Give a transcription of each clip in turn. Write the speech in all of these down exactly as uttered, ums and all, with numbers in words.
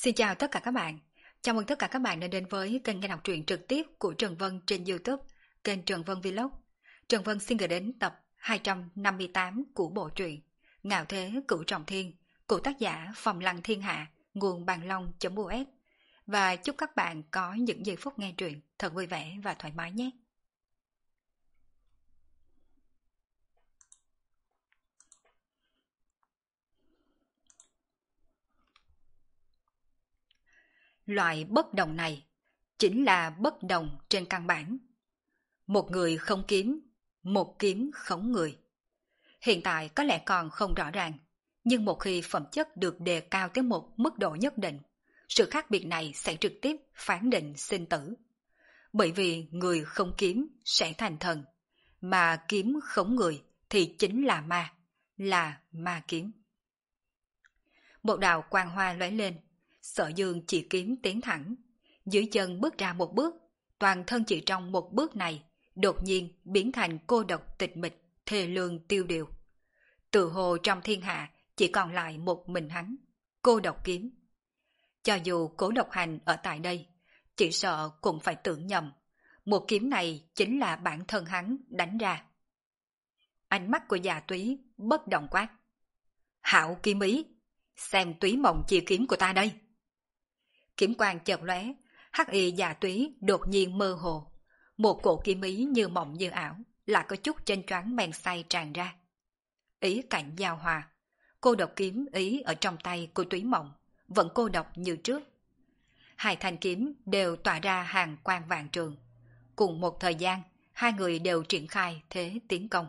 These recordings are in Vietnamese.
Xin chào tất cả các bạn. Chào mừng tất cả các bạn đã đến với kênh nghe đọc truyện trực tiếp của Trần Vân trên YouTube, kênh Trần Vân Vlog. Trần Vân xin gửi đến tập hai trăm năm mươi tám của bộ truyện Ngạo Thế Cửu Trọng Thiên của tác giả Phòng Lăng Thiên Hạ, nguồn bàn long.us. Và chúc các bạn có những giây phút nghe truyện thật vui vẻ và thoải mái nhé. Loại bất đồng này chính là bất đồng trên căn bản. Một người không kiếm, một kiếm khống người. Hiện tại có lẽ còn không rõ ràng, nhưng một khi phẩm chất được đề cao tới một mức độ nhất định, sự khác biệt này sẽ trực tiếp phán định sinh tử. Bởi vì người không kiếm sẽ thành thần, mà kiếm khống người thì chính là ma, là ma kiếm. Một đạo quang hoa lóe lên, Sở Dương chỉ kiếm tiến thẳng, dưới chân bước ra một bước, toàn thân chỉ trong một bước này, đột nhiên biến thành cô độc tịch mịch, thê lương tiêu điều. Tự hồ trong thiên hạ chỉ còn lại một mình hắn, cô độc kiếm. Cho dù Cố Độc Hành ở tại đây, chỉ sợ cũng phải tưởng nhầm, một kiếm này chính là bản thân hắn đánh ra. Ánh mắt của Già Túy bất động quát: Hạo kiếm ý, xem túy mộng chi kiếm của ta đây. Kiếm quang chợt lóe, hắc y Già Túy đột nhiên mơ hồ, một cổ kiếm ý như mộng như ảo, lại có chút chênh choáng men say tràn ra. Ý cảnh giao hòa, cô độc kiếm ý ở trong tay của túy mộng vẫn cô độc như trước. Hai thanh kiếm đều tỏa ra hàng quang vạn trường, cùng một thời gian hai người đều triển khai thế tiến công.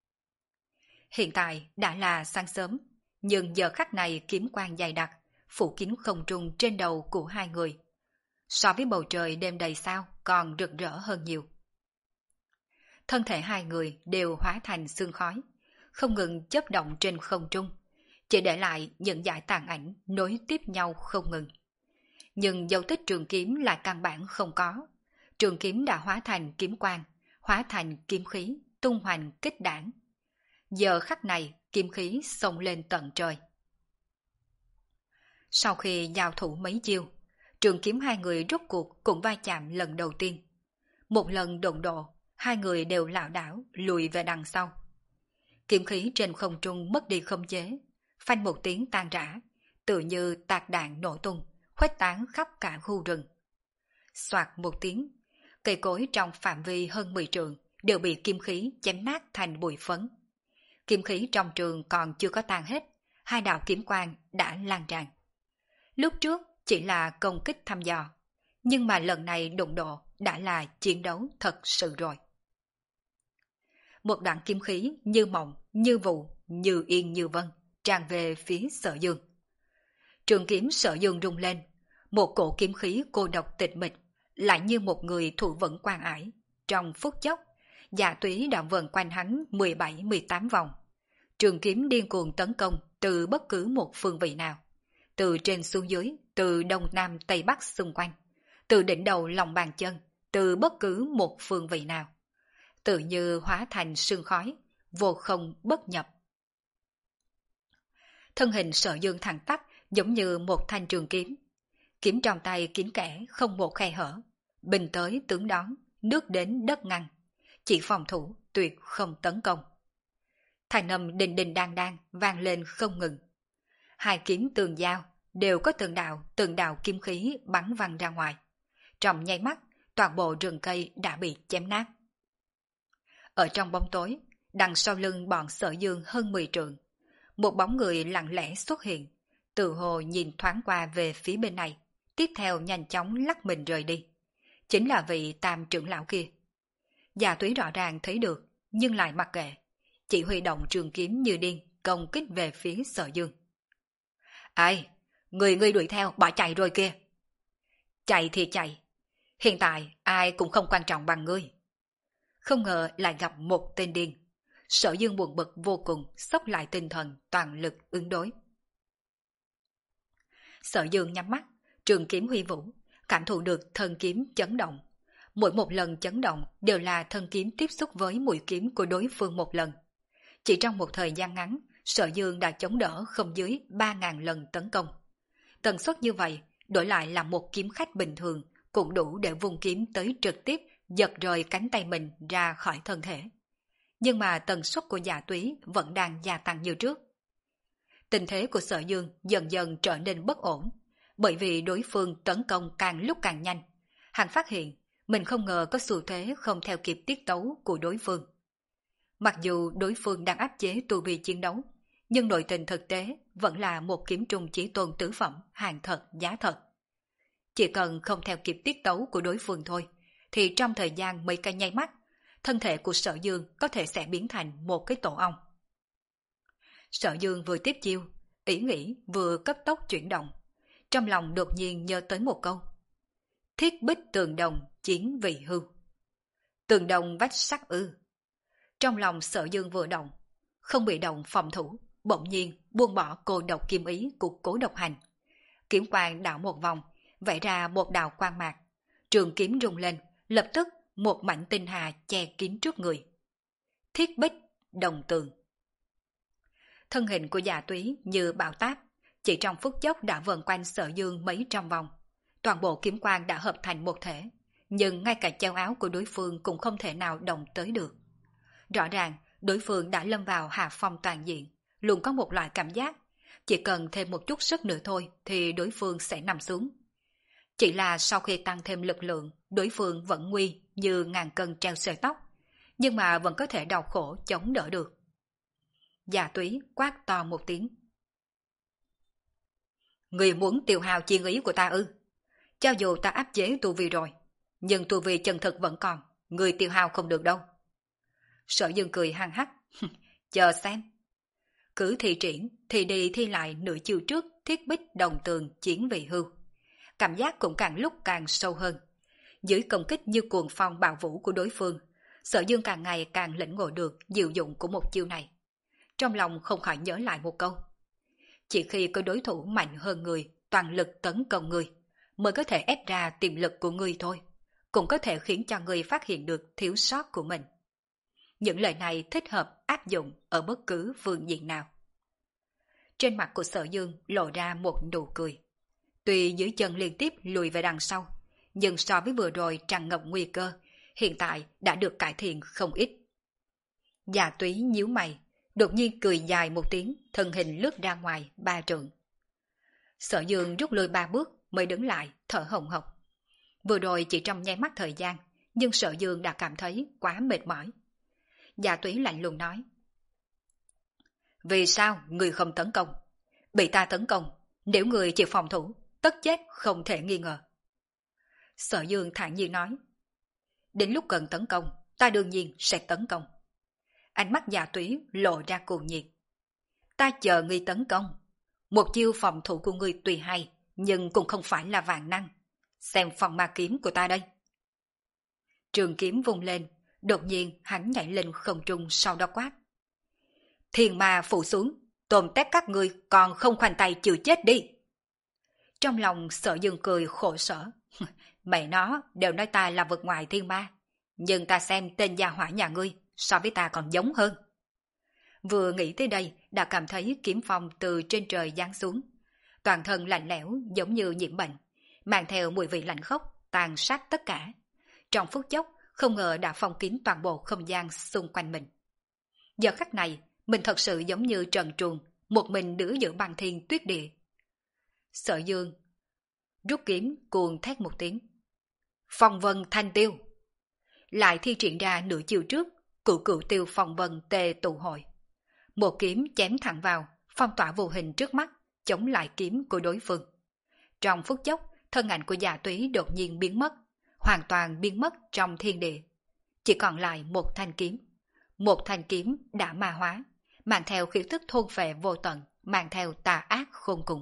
Hiện tại đã là sáng sớm, nhưng giờ khắc này kiếm quang dày đặc phủ kín không trung trên đầu của hai người, so với bầu trời đêm đầy sao còn rực rỡ hơn nhiều. Thân thể hai người đều hóa thành sương khói, không ngừng chớp động trên không trung, chỉ để lại những dải tàn ảnh nối tiếp nhau không ngừng. Nhưng dấu tích trường kiếm là căn bản không có, trường kiếm đã hóa thành kiếm quang, hóa thành kiếm khí, tung hoành kích đảng. Giờ khắc này kiếm khí xông lên tận trời. Sau khi giao thủ mấy chiêu, trường kiếm hai người rốt cuộc cũng va chạm lần đầu tiên. Một lần đụng độ, hai người đều lảo đảo lùi về đằng sau. Kiếm khí trên không trung mất đi khống chế, phanh một tiếng tan rã, tự như tạc đạn nổ tung, khuếch tán khắp cả khu rừng. Soạt một tiếng, cây cối trong phạm vi hơn mười trượng đều bị kiếm khí chém nát thành bụi phấn. Kiếm khí trong trường còn chưa có tan hết, hai đạo kiếm quang đã lan tràn. Lúc trước chỉ là công kích thăm dò, nhưng mà lần này đụng độ đã là chiến đấu thật sự rồi. Một đoạn kiếm khí như mộng, như vụ, như yên như vân, tràn về phía Sở Dương. Trường kiếm Sở Dương rung lên, một cổ kiếm khí cô độc tịch mịch, lại như một người thủ vững quan ải. Trong phút chốc, Dạ Túy đã vần quanh hắn mười bảy mười tám vòng. Trường kiếm điên cuồng tấn công từ bất cứ một phương vị nào, từ trên xuống dưới, từ đông nam tây bắc xung quanh, từ đỉnh đầu lòng bàn chân, từ bất cứ một phương vị nào, tự như hóa thành sương khói, vô không bất nhập. Thân hình Sở Dương thẳng tắp giống như một thanh trường kiếm, kiếm trong tay kín kẽ không một khe hở, bình tới tướng đón, nước đến đất ngăn, chỉ phòng thủ tuyệt không tấn công. Thanh âm đình đình đang đang vang lên không ngừng. Hai kiếm tường giao đều có từng đạo từng đạo kiếm khí bắn văng ra ngoài. Trong nháy mắt, toàn bộ rừng cây đã bị chém nát. Ở trong bóng tối, đằng sau lưng bọn Sở Dương hơn mười trượng, một bóng người lặng lẽ xuất hiện, tự hồ nhìn thoáng qua về phía bên này, tiếp theo nhanh chóng lắc mình rời đi. Chính là vị tam trưởng lão kia. Già Túy rõ ràng thấy được, nhưng lại mặc kệ, chỉ huy động trường kiếm như điên công kích về phía Sở Dương. Ai? Người ngươi đuổi theo bỏ chạy rồi kia. Chạy thì chạy, hiện tại ai cũng không quan trọng bằng ngươi. Không ngờ lại gặp một tên điên. Sở Dương buồn bực vô cùng, xốc lại tinh thần toàn lực ứng đối. Sở Dương nhắm mắt, trường kiếm huy vũ, cảm thụ được thân kiếm chấn động. Mỗi một lần chấn động đều là thân kiếm tiếp xúc với mũi kiếm của đối phương một lần. Chỉ trong một thời gian ngắn, Sở Dương đã chống đỡ không dưới ba ngàn lần tấn công. Tần suất như vậy đổi lại là một kiếm khách bình thường, cũng đủ để vùng kiếm tới trực tiếp giật rời cánh tay mình ra khỏi thân thể. Nhưng mà tần suất của Dạ Túy vẫn đang gia tăng như trước. Tình thế của Sở Dương dần dần trở nên bất ổn, bởi vì đối phương tấn công càng lúc càng nhanh. Hắn phát hiện mình không ngờ có xu thế không theo kịp tiết tấu của đối phương. Mặc dù đối phương đang áp chế tu vi chiến đấu, nhưng nội tình thực tế vẫn là một kiếm trùng chí tôn tứ phẩm, hàng thật giá thật. Chỉ cần không theo kịp tiết tấu của đối phương thôi, thì trong thời gian mấy cái nháy mắt, thân thể của Sở Dương có thể sẽ biến thành một cái tổ ong. Sở Dương vừa tiếp chiêu, ý nghĩ vừa cấp tốc chuyển động, trong lòng đột nhiên nhớ tới một câu: thiết bích tường đồng chiến vị hưu. Tường đồng vách sắt ư? Trong lòng Sở Dương vừa động, không bị động phòng thủ, bỗng nhiên buông bỏ cô độc kiếm ý của Cố Độc Hành. Kiếm quang đảo một vòng, vẽ ra một đạo quang mạc, trường kiếm rung lên, lập tức một mảnh tinh hà che kín trước người. Thiết bích đồng tường. Thân hình của Dạ Túy như bão táp, chỉ trong phút chốc đã vần quanh Sở Dương mấy trăm vòng. Toàn bộ kiếm quang đã hợp thành một thể, nhưng ngay cả treo áo của đối phương cũng không thể nào động tới được. Rõ ràng, đối phương đã lâm vào hạ phong toàn diện, luôn có một loại cảm giác, chỉ cần thêm một chút sức nữa thôi thì đối phương sẽ nằm xuống. Chỉ là sau khi tăng thêm lực lượng, đối phương vẫn nguy như ngàn cân treo sợi tóc, nhưng mà vẫn có thể đau khổ chống đỡ được. Dạ Túy quát to một tiếng: người muốn tiêu hao chiến ý của ta ư? Cho dù ta áp chế tu vi rồi, nhưng tu vi chân thực vẫn còn, người tiêu hao không được đâu. Sở Dương cười hăng hắc: chờ xem. Cứ thi triển thì đi thi lại nửa chiều trước thiết bích đồng tường chiến vị hưu. Cảm giác cũng càng lúc càng sâu hơn. Dưới công kích như cuồng phong bạo vũ của đối phương, Sở Dương càng ngày càng lĩnh ngộ được diệu dụng của một chiêu này. Trong lòng không khỏi nhớ lại một câu: chỉ khi có đối thủ mạnh hơn người, toàn lực tấn công người, mới có thể ép ra tiềm lực của người thôi, cũng có thể khiến cho người phát hiện được thiếu sót của mình. Những lời này thích hợp áp dụng ở bất cứ phương diện nào. Trên mặt của Sở Dương lộ ra một nụ cười. Tuy dưới chân liên tiếp lùi về đằng sau, nhưng so với vừa rồi tràn ngập nguy cơ, hiện tại đã được cải thiện không ít. Dạ Túy nhíu mày, đột nhiên cười dài một tiếng, thân hình lướt ra ngoài ba trượng. Sở Dương rút lui ba bước mới đứng lại, thở hồng hộc. Vừa rồi chỉ trong nháy mắt thời gian, nhưng Sở Dương đã cảm thấy quá mệt mỏi. Dạ Túy lạnh lùng nói: vì sao người không tấn công? Bị ta tấn công, nếu người chịu phòng thủ, tất chết không thể nghi ngờ. Sở Dương thản nhiên nói: đến lúc cần tấn công, ta đương nhiên sẽ tấn công. Ánh mắt Dạ Túy lộ ra cuồng nhiệt: ta chờ ngươi tấn công. Một chiêu phòng thủ của ngươi tùy hay, nhưng cũng không phải là vạn năng. Xem phòng ma kiếm của ta đây. Trường kiếm vung lên, đột nhiên hắn nhảy lên không trung, sau đó quát: thiên ma phủ xuống, tôm tép các ngươi còn không khoanh tay chịu chết đi. Trong lòng Sở Dương cười khổ sở: mày nó đều nói ta là vực ngoài thiên ma, nhưng ta xem tên gia hỏa nhà ngươi so với ta còn giống hơn. Vừa nghĩ tới đây đã cảm thấy kiếm phong từ trên trời giáng xuống, toàn thân lạnh lẽo giống như nhiễm bệnh, mang theo mùi vị lạnh khốc tàn sát tất cả. Trong phút chốc không ngờ đã phong kín toàn bộ không gian xung quanh mình. Giờ khắc này mình thật sự giống như trần truồng, một mình đứng giữa băng thiên tuyết địa. Sở Dương rút kiếm cuồng thét một tiếng: phong vân thanh tiêu. Lại thi triển ra nửa chiều trước, cửu cửu tiêu phong vân tề tụ hội. Một kiếm chém thẳng vào, phong tỏa vô hình trước mắt, chống lại kiếm của đối phương. Trong phút chốc, thân ảnh của Dạ Túy đột nhiên biến mất, hoàn toàn biến mất trong thiên địa. Chỉ còn lại một thanh kiếm. Một thanh kiếm đã ma hóa, mang theo khí tức thôn phệ vô tận, mang theo tà ác khôn cùng.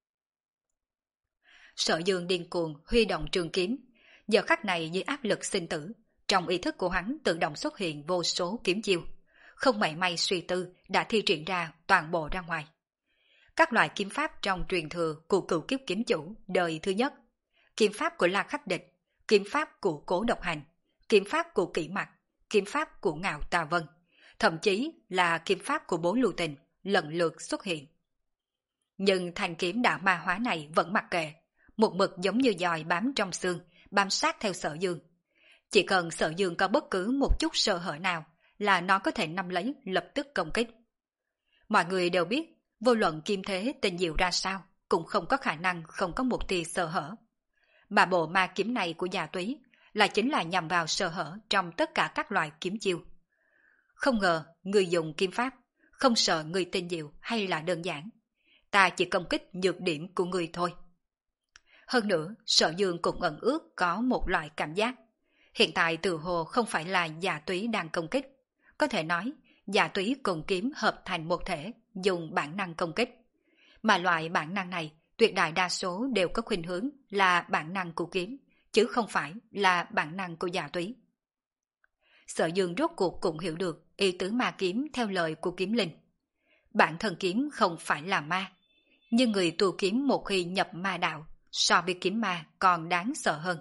Sở Dương điên cuồng huy động trường kiếm. Giờ khắc này dưới áp lực sinh tử, trong ý thức của hắn tự động xuất hiện vô số kiếm chiêu, không mảy may suy tư đã thi triển ra toàn bộ ra ngoài. Các loại kiếm pháp trong truyền thừa của cửu kiếp kiếm chủ đời thứ nhất, kiếm pháp của La Khắc Địch, kiếm pháp của Cố Độc Hành, kiếm pháp của Kỷ Mặc, kiếm pháp của Ngạo Tà Vân, thậm chí là kiếm pháp của Bố Lưu Tình lần lượt xuất hiện. Nhưng thanh kiếm đã ma hóa này vẫn mặc kệ, một mực giống như dòi bám trong xương, bám sát theo Sở Dương. Chỉ cần Sở Dương có bất cứ một chút sơ hở nào là nó có thể nắm lấy lập tức công kích. Mọi người đều biết, vô luận kim thế tình diệu ra sao, cũng không có khả năng không có một tia sơ hở. Mà bộ ma kiếm này của Dạ Túy là chính là nhằm vào sơ hở trong tất cả các loại kiếm chiêu. Không ngờ người dùng kiếm pháp, không sợ người tinh diệu hay là đơn giản. Ta chỉ công kích nhược điểm của người thôi. Hơn nữa, Sở Dương cũng ẩn ước có một loại cảm giác. Hiện tại từ hồ không phải là Dạ Túy đang công kích. Có thể nói, Dạ Túy cùng kiếm hợp thành một thể, dùng bản năng công kích. Mà loại bản năng này, tuyệt đại đa số đều có khuynh hướng là bản năng của kiếm, chứ không phải là bản năng của Dạ Túy. Sở Dương rốt cuộc cũng hiểu được ý tứ ma kiếm theo lời của kiếm linh. Bản thân kiếm không phải là ma, nhưng người tu kiếm một khi nhập ma đạo, so với kiếm ma còn đáng sợ hơn.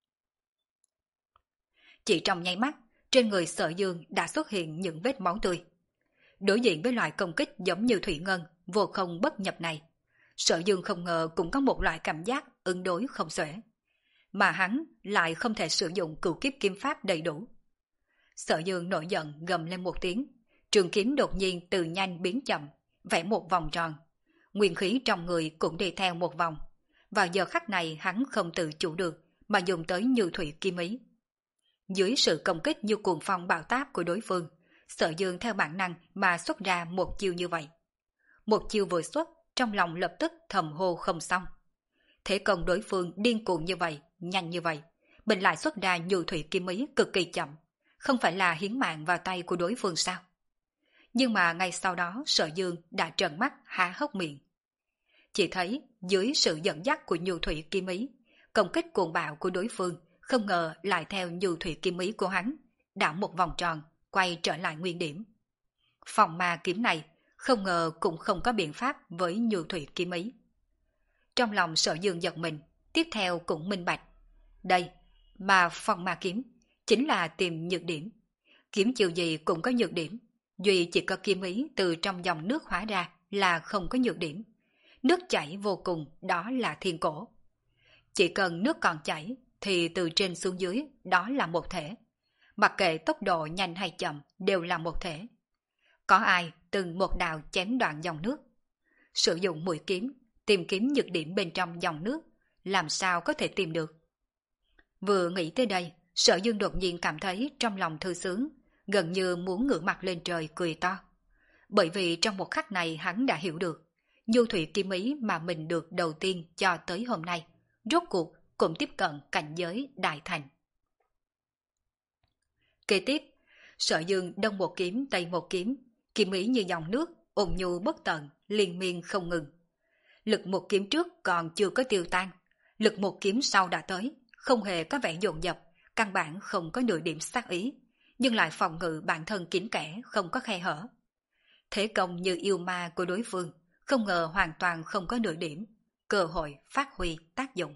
Chỉ trong nháy mắt, trên người Sở Dương đã xuất hiện những vết máu tươi. Đối diện với loại công kích giống như thủy ngân, vô không bất nhập này, Sở Dương không ngờ cũng có một loại cảm giác ứng đối không xuể. Mà hắn lại không thể sử dụng cửu kiếp kiếm pháp đầy đủ. Sở Dương nổi giận gầm lên một tiếng, trường kiếm đột nhiên từ nhanh biến chậm, vẽ một vòng tròn. Nguyên khí trong người cũng đi theo một vòng. Vào giờ khắc này hắn không tự chủ được mà dùng tới như thủy kim ý. Dưới sự công kích như cuồng phong bạo táp của đối phương, Sở Dương theo bản năng mà xuất ra một chiêu như vậy. Một chiêu vừa xuất, trong lòng lập tức thầm hô không xong. Thế công đối phương điên cuồng như vậy, nhanh như vậy, mình lại xuất ra như thủy kim ý cực kỳ chậm, không phải là hiến mạng vào tay của đối phương sao? Nhưng mà ngay sau đó Sở Dương đã trợn mắt há hốc miệng. Chỉ thấy dưới sự dẫn dắt của nhu thủy kim ý, công kích cuồng bạo của đối phương không ngờ lại theo nhu thủy kim ý của hắn, đảo một vòng tròn, quay trở lại nguyên điểm. Phòng ma kiếm này không ngờ cũng không có biện pháp với nhu thủy kim ý. Trong lòng Sở Dương giật mình, tiếp theo cũng minh bạch. Đây, mà phòng ma kiếm chính là tìm nhược điểm. Kiếm chiều gì cũng có nhược điểm, duy chỉ có kim ý từ trong dòng nước hóa ra là không có nhược điểm. Nước chảy vô cùng, đó là thiên cổ. Chỉ cần nước còn chảy, thì từ trên xuống dưới, đó là một thể. Mặc kệ tốc độ nhanh hay chậm, đều là một thể. Có ai từng một đào chém đoạn dòng nước? Sử dụng mũi kiếm, tìm kiếm nhược điểm bên trong dòng nước, làm sao có thể tìm được? Vừa nghĩ tới đây, Sở Dương đột nhiên cảm thấy trong lòng thư sướng, gần như muốn ngửa mặt lên trời cười to. Bởi vì trong một khắc này hắn đã hiểu được, nhu thủy kim ý mà mình được đầu tiên cho tới hôm nay, rốt cuộc cũng tiếp cận cảnh giới đại thành. Kế tiếp, Sở Dương đông một kiếm tây một kiếm, kiếm ý như dòng nước, ôn nhu bất tận, liên miên không ngừng. Lực một kiếm trước còn chưa có tiêu tan, lực một kiếm sau đã tới, không hề có vẻ dồn dập, căn bản không có nửa điểm sát ý, nhưng lại phòng ngự bản thân kín kẽ, không có khe hở. Thế công như yêu ma của đối phương, không ngờ hoàn toàn không có nửa điểm, cơ hội phát huy tác dụng.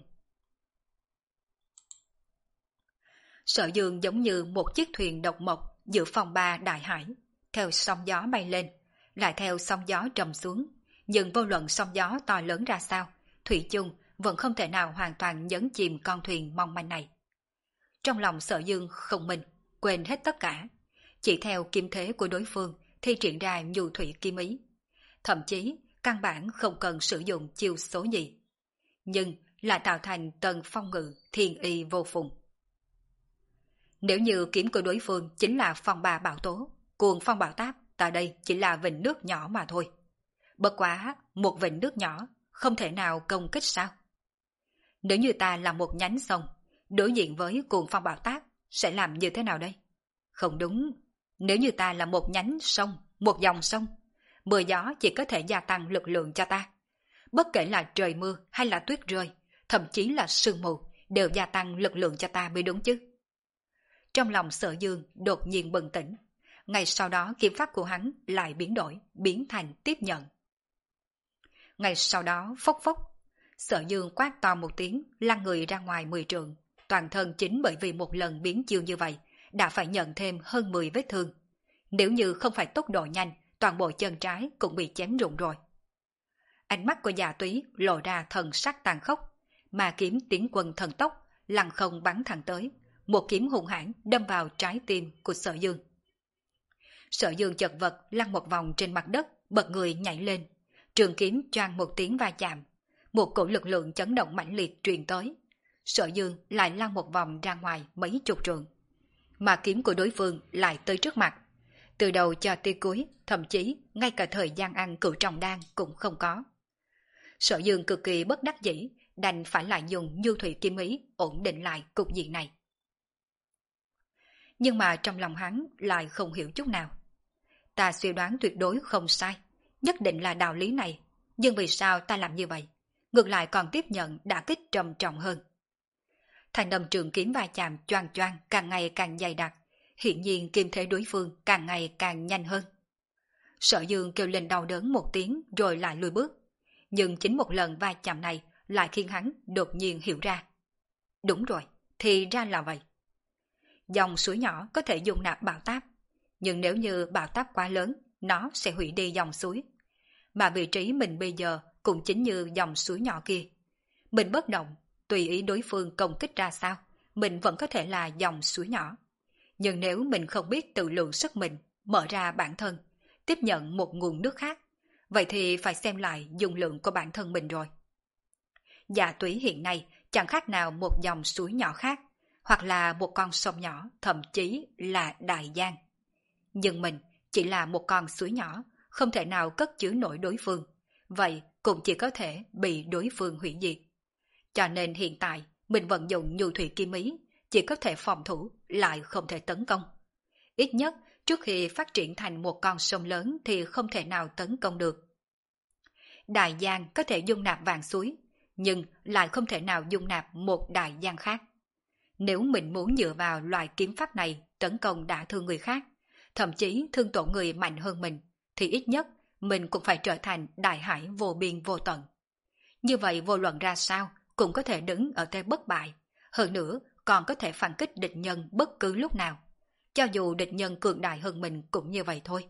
Sở Dương giống như một chiếc thuyền độc mộc giữa phòng ba đại hải, theo sóng gió bay lên, lại theo sóng gió trầm xuống, nhưng vô luận sóng gió to lớn ra sao, thủy chung vẫn không thể nào hoàn toàn nhấn chìm con thuyền mong manh này. Trong lòng Sở Dương không minh, quên hết tất cả, chỉ theo kim thế của đối phương thi triển ra nhu thủy kim ý. Thậm chí căn bản không cần sử dụng chiêu số gì, nhưng lại tạo thành tầng phong ngự thiên y vô phùng. Nếu như kiếm của đối phương chính là phong ba bảo tố, cuồng phong bảo táp, tại đây chỉ là vịnh nước nhỏ mà thôi. Bất quá, một vịnh nước nhỏ không thể nào công kích sao? Nếu như ta là một nhánh sông, đối diện với cuồng phong bảo táp, sẽ làm như thế nào đây? Không đúng, nếu như ta là một nhánh sông, một dòng sông, mưa gió chỉ có thể gia tăng lực lượng cho ta. Bất kể là trời mưa hay là tuyết rơi, thậm chí là sương mù, đều gia tăng lực lượng cho ta mới đúng chứ. Trong lòng Sở Dương đột nhiên bừng tỉnh, ngay sau đó kiếm pháp của hắn lại biến đổi, biến thành tiếp nhận. Ngay sau đó phốc phốc, Sở Dương quát to một tiếng, lăn người ra ngoài mười trượng, toàn thân chính bởi vì một lần biến chiêu như vậy, đã phải nhận thêm hơn mười vết thương. Nếu như không phải tốc độ nhanh, toàn bộ chân trái cũng bị chém rụng rồi. Ánh mắt của Dạ Túy lộ ra thần sắc tàn khốc, mà kiếm tiến quân thần tốc, lăng không bắn thẳng tới, một kiếm hung hãn đâm vào trái tim của Sở Dương. Sở Dương chật vật lăn một vòng trên mặt đất, bật người nhảy lên, trường kiếm choang một tiếng va chạm, một cổ lực lượng chấn động mãnh liệt truyền tới. Sở Dương lại lăn một vòng ra ngoài mấy chục trượng, mà kiếm của đối phương lại tới trước mặt. Từ đầu cho tới cuối, thậm chí ngay cả thời gian ăn cửu trọng đan cũng không có. Sở Dương cực kỳ bất đắc dĩ, đành phải lại dùng nhu thủy kim ý ổn định lại cục diện này. Nhưng mà trong lòng hắn lại không hiểu chút nào. Ta suy đoán tuyệt đối không sai, nhất định là đạo lý này, nhưng vì sao ta làm như vậy? Ngược lại còn tiếp nhận đả kích trầm trọng hơn. Thành âm trường kiếm va chạm choang choang càng ngày càng dày đặc, hiển nhiên kim thế đối phương càng ngày càng nhanh hơn. Sở Dương kêu lên đau đớn một tiếng rồi lại lùi bước, nhưng chính một lần va chạm này lại khiến hắn đột nhiên hiểu ra. Đúng rồi, thì ra là vậy. Dòng suối nhỏ có thể dung nạp bão táp, nhưng nếu như bão táp quá lớn, nó sẽ hủy đi dòng suối. Mà vị trí mình bây giờ cũng chính như dòng suối nhỏ kia. Mình bất động, tùy ý đối phương công kích ra sao, mình vẫn có thể là dòng suối nhỏ. Nhưng nếu mình không biết tự lượng sức mình, mở ra bản thân, tiếp nhận một nguồn nước khác, vậy thì phải xem lại dung lượng của bản thân mình rồi. Dạ túy hiện nay chẳng khác nào một dòng suối nhỏ khác, hoặc là một con sông nhỏ, thậm chí là đại giang. Nhưng mình chỉ là một con suối nhỏ, không thể nào cất chứa nổi đối phương, vậy cũng chỉ có thể bị đối phương hủy diệt. Cho nên hiện tại mình vận dụng nhu thủy kim ý, chỉ có thể phòng thủ, lại không thể tấn công. Ít nhất trước khi phát triển thành một con sông lớn thì không thể nào tấn công được. Đại giang có thể dung nạp vạn suối, nhưng lại không thể nào dung nạp một đại giang khác. Nếu mình muốn dựa vào loại kiếm pháp này tấn công đả thương người khác, thậm chí thương tổn người mạnh hơn mình, thì ít nhất mình cũng phải trở thành đại hải vô biên vô tận. Như vậy vô luận ra sao cũng có thể đứng ở thế bất bại, hơn nữa còn có thể phản kích địch nhân bất cứ lúc nào. Cho dù địch nhân cường đại hơn mình cũng như vậy thôi.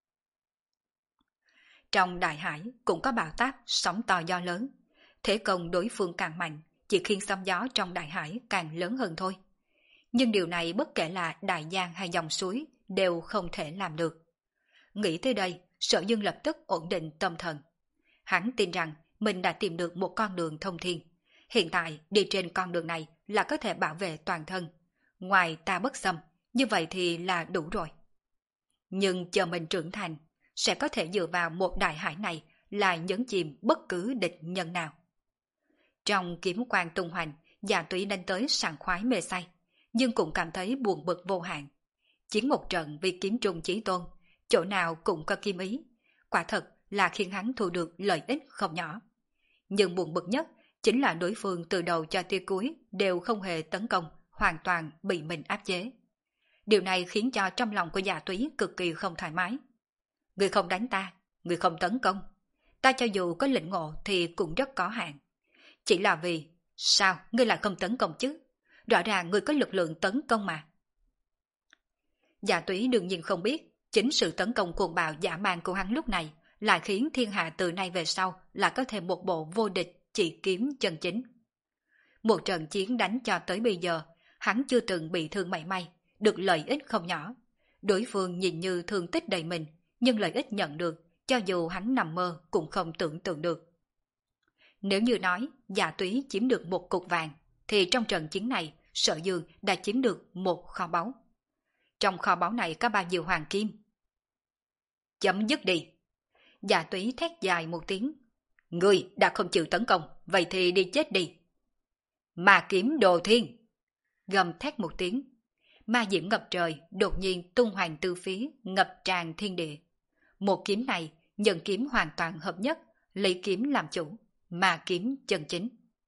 Trong đại hải cũng có bão táp, sóng to gió lớn. Thế công đối phương càng mạnh, chỉ khiến sóng gió trong đại hải càng lớn hơn thôi. Nhưng điều này bất kể là đại giang hay dòng suối đều không thể làm được. Nghĩ tới đây, Sở Dương lập tức ổn định tâm thần. Hắn tin rằng mình đã tìm được một con đường thông thiên. Hiện tại đi trên con đường này là có thể bảo vệ toàn thân. Ngoài ta bất xâm, như vậy thì là đủ rồi. Nhưng chờ mình trưởng thành, sẽ có thể dựa vào một đại hải này là nhấn chìm bất cứ địch nhân nào. Trong kiếm quang tung hoành, Dạ Túy đánh tới sảng khoái mê say, nhưng cũng cảm thấy buồn bực vô hạn. Chiến một trận vì kiếm trung chí tôn, chỗ nào cũng có kim ý, quả thật là khiến hắn thu được lợi ích không nhỏ. Nhưng buồn bực nhất chính là đối phương từ đầu cho tới cuối đều không hề tấn công, hoàn toàn bị mình áp chế. Điều này khiến cho trong lòng của Dạ Túy cực kỳ không thoải mái. Người không đánh ta, người không tấn công, ta cho dù có lĩnh ngộ thì cũng rất có hạn. Chỉ là vì, sao ngươi lại không tấn công chứ? Rõ ràng ngươi có lực lượng tấn công mà. Dạ Túy đương nhiên không biết, chính sự tấn công cuồng bạo dã man của hắn lúc này lại khiến thiên hạ từ nay về sau là có thêm một bộ vô địch chỉ kiếm chân chính. Một trận chiến đánh cho tới bây giờ, hắn chưa từng bị thương mảy may, được lợi ích không nhỏ. Đối phương nhìn như thương tích đầy mình, nhưng lợi ích nhận được, cho dù hắn nằm mơ cũng không tưởng tượng được. Nếu như nói Dạ Túy chiếm được một cục vàng, thì trong trận chiến này Sở Dương đã chiếm được một kho báu. Trong kho báu này có bao nhiêu hoàng kim? Chấm dứt đi! Dạ Túy thét dài một tiếng. Ngươi đã không chịu tấn công, vậy thì đi chết đi! Ma kiếm đồ thiên! Gầm thét một tiếng. Ma diễm ngập trời, đột nhiên tung hoành từ phía, ngập tràn thiên địa. Một kiếm này, nhân kiếm hoàn toàn hợp nhất, lấy kiếm làm chủ, ma kiếm chân chính.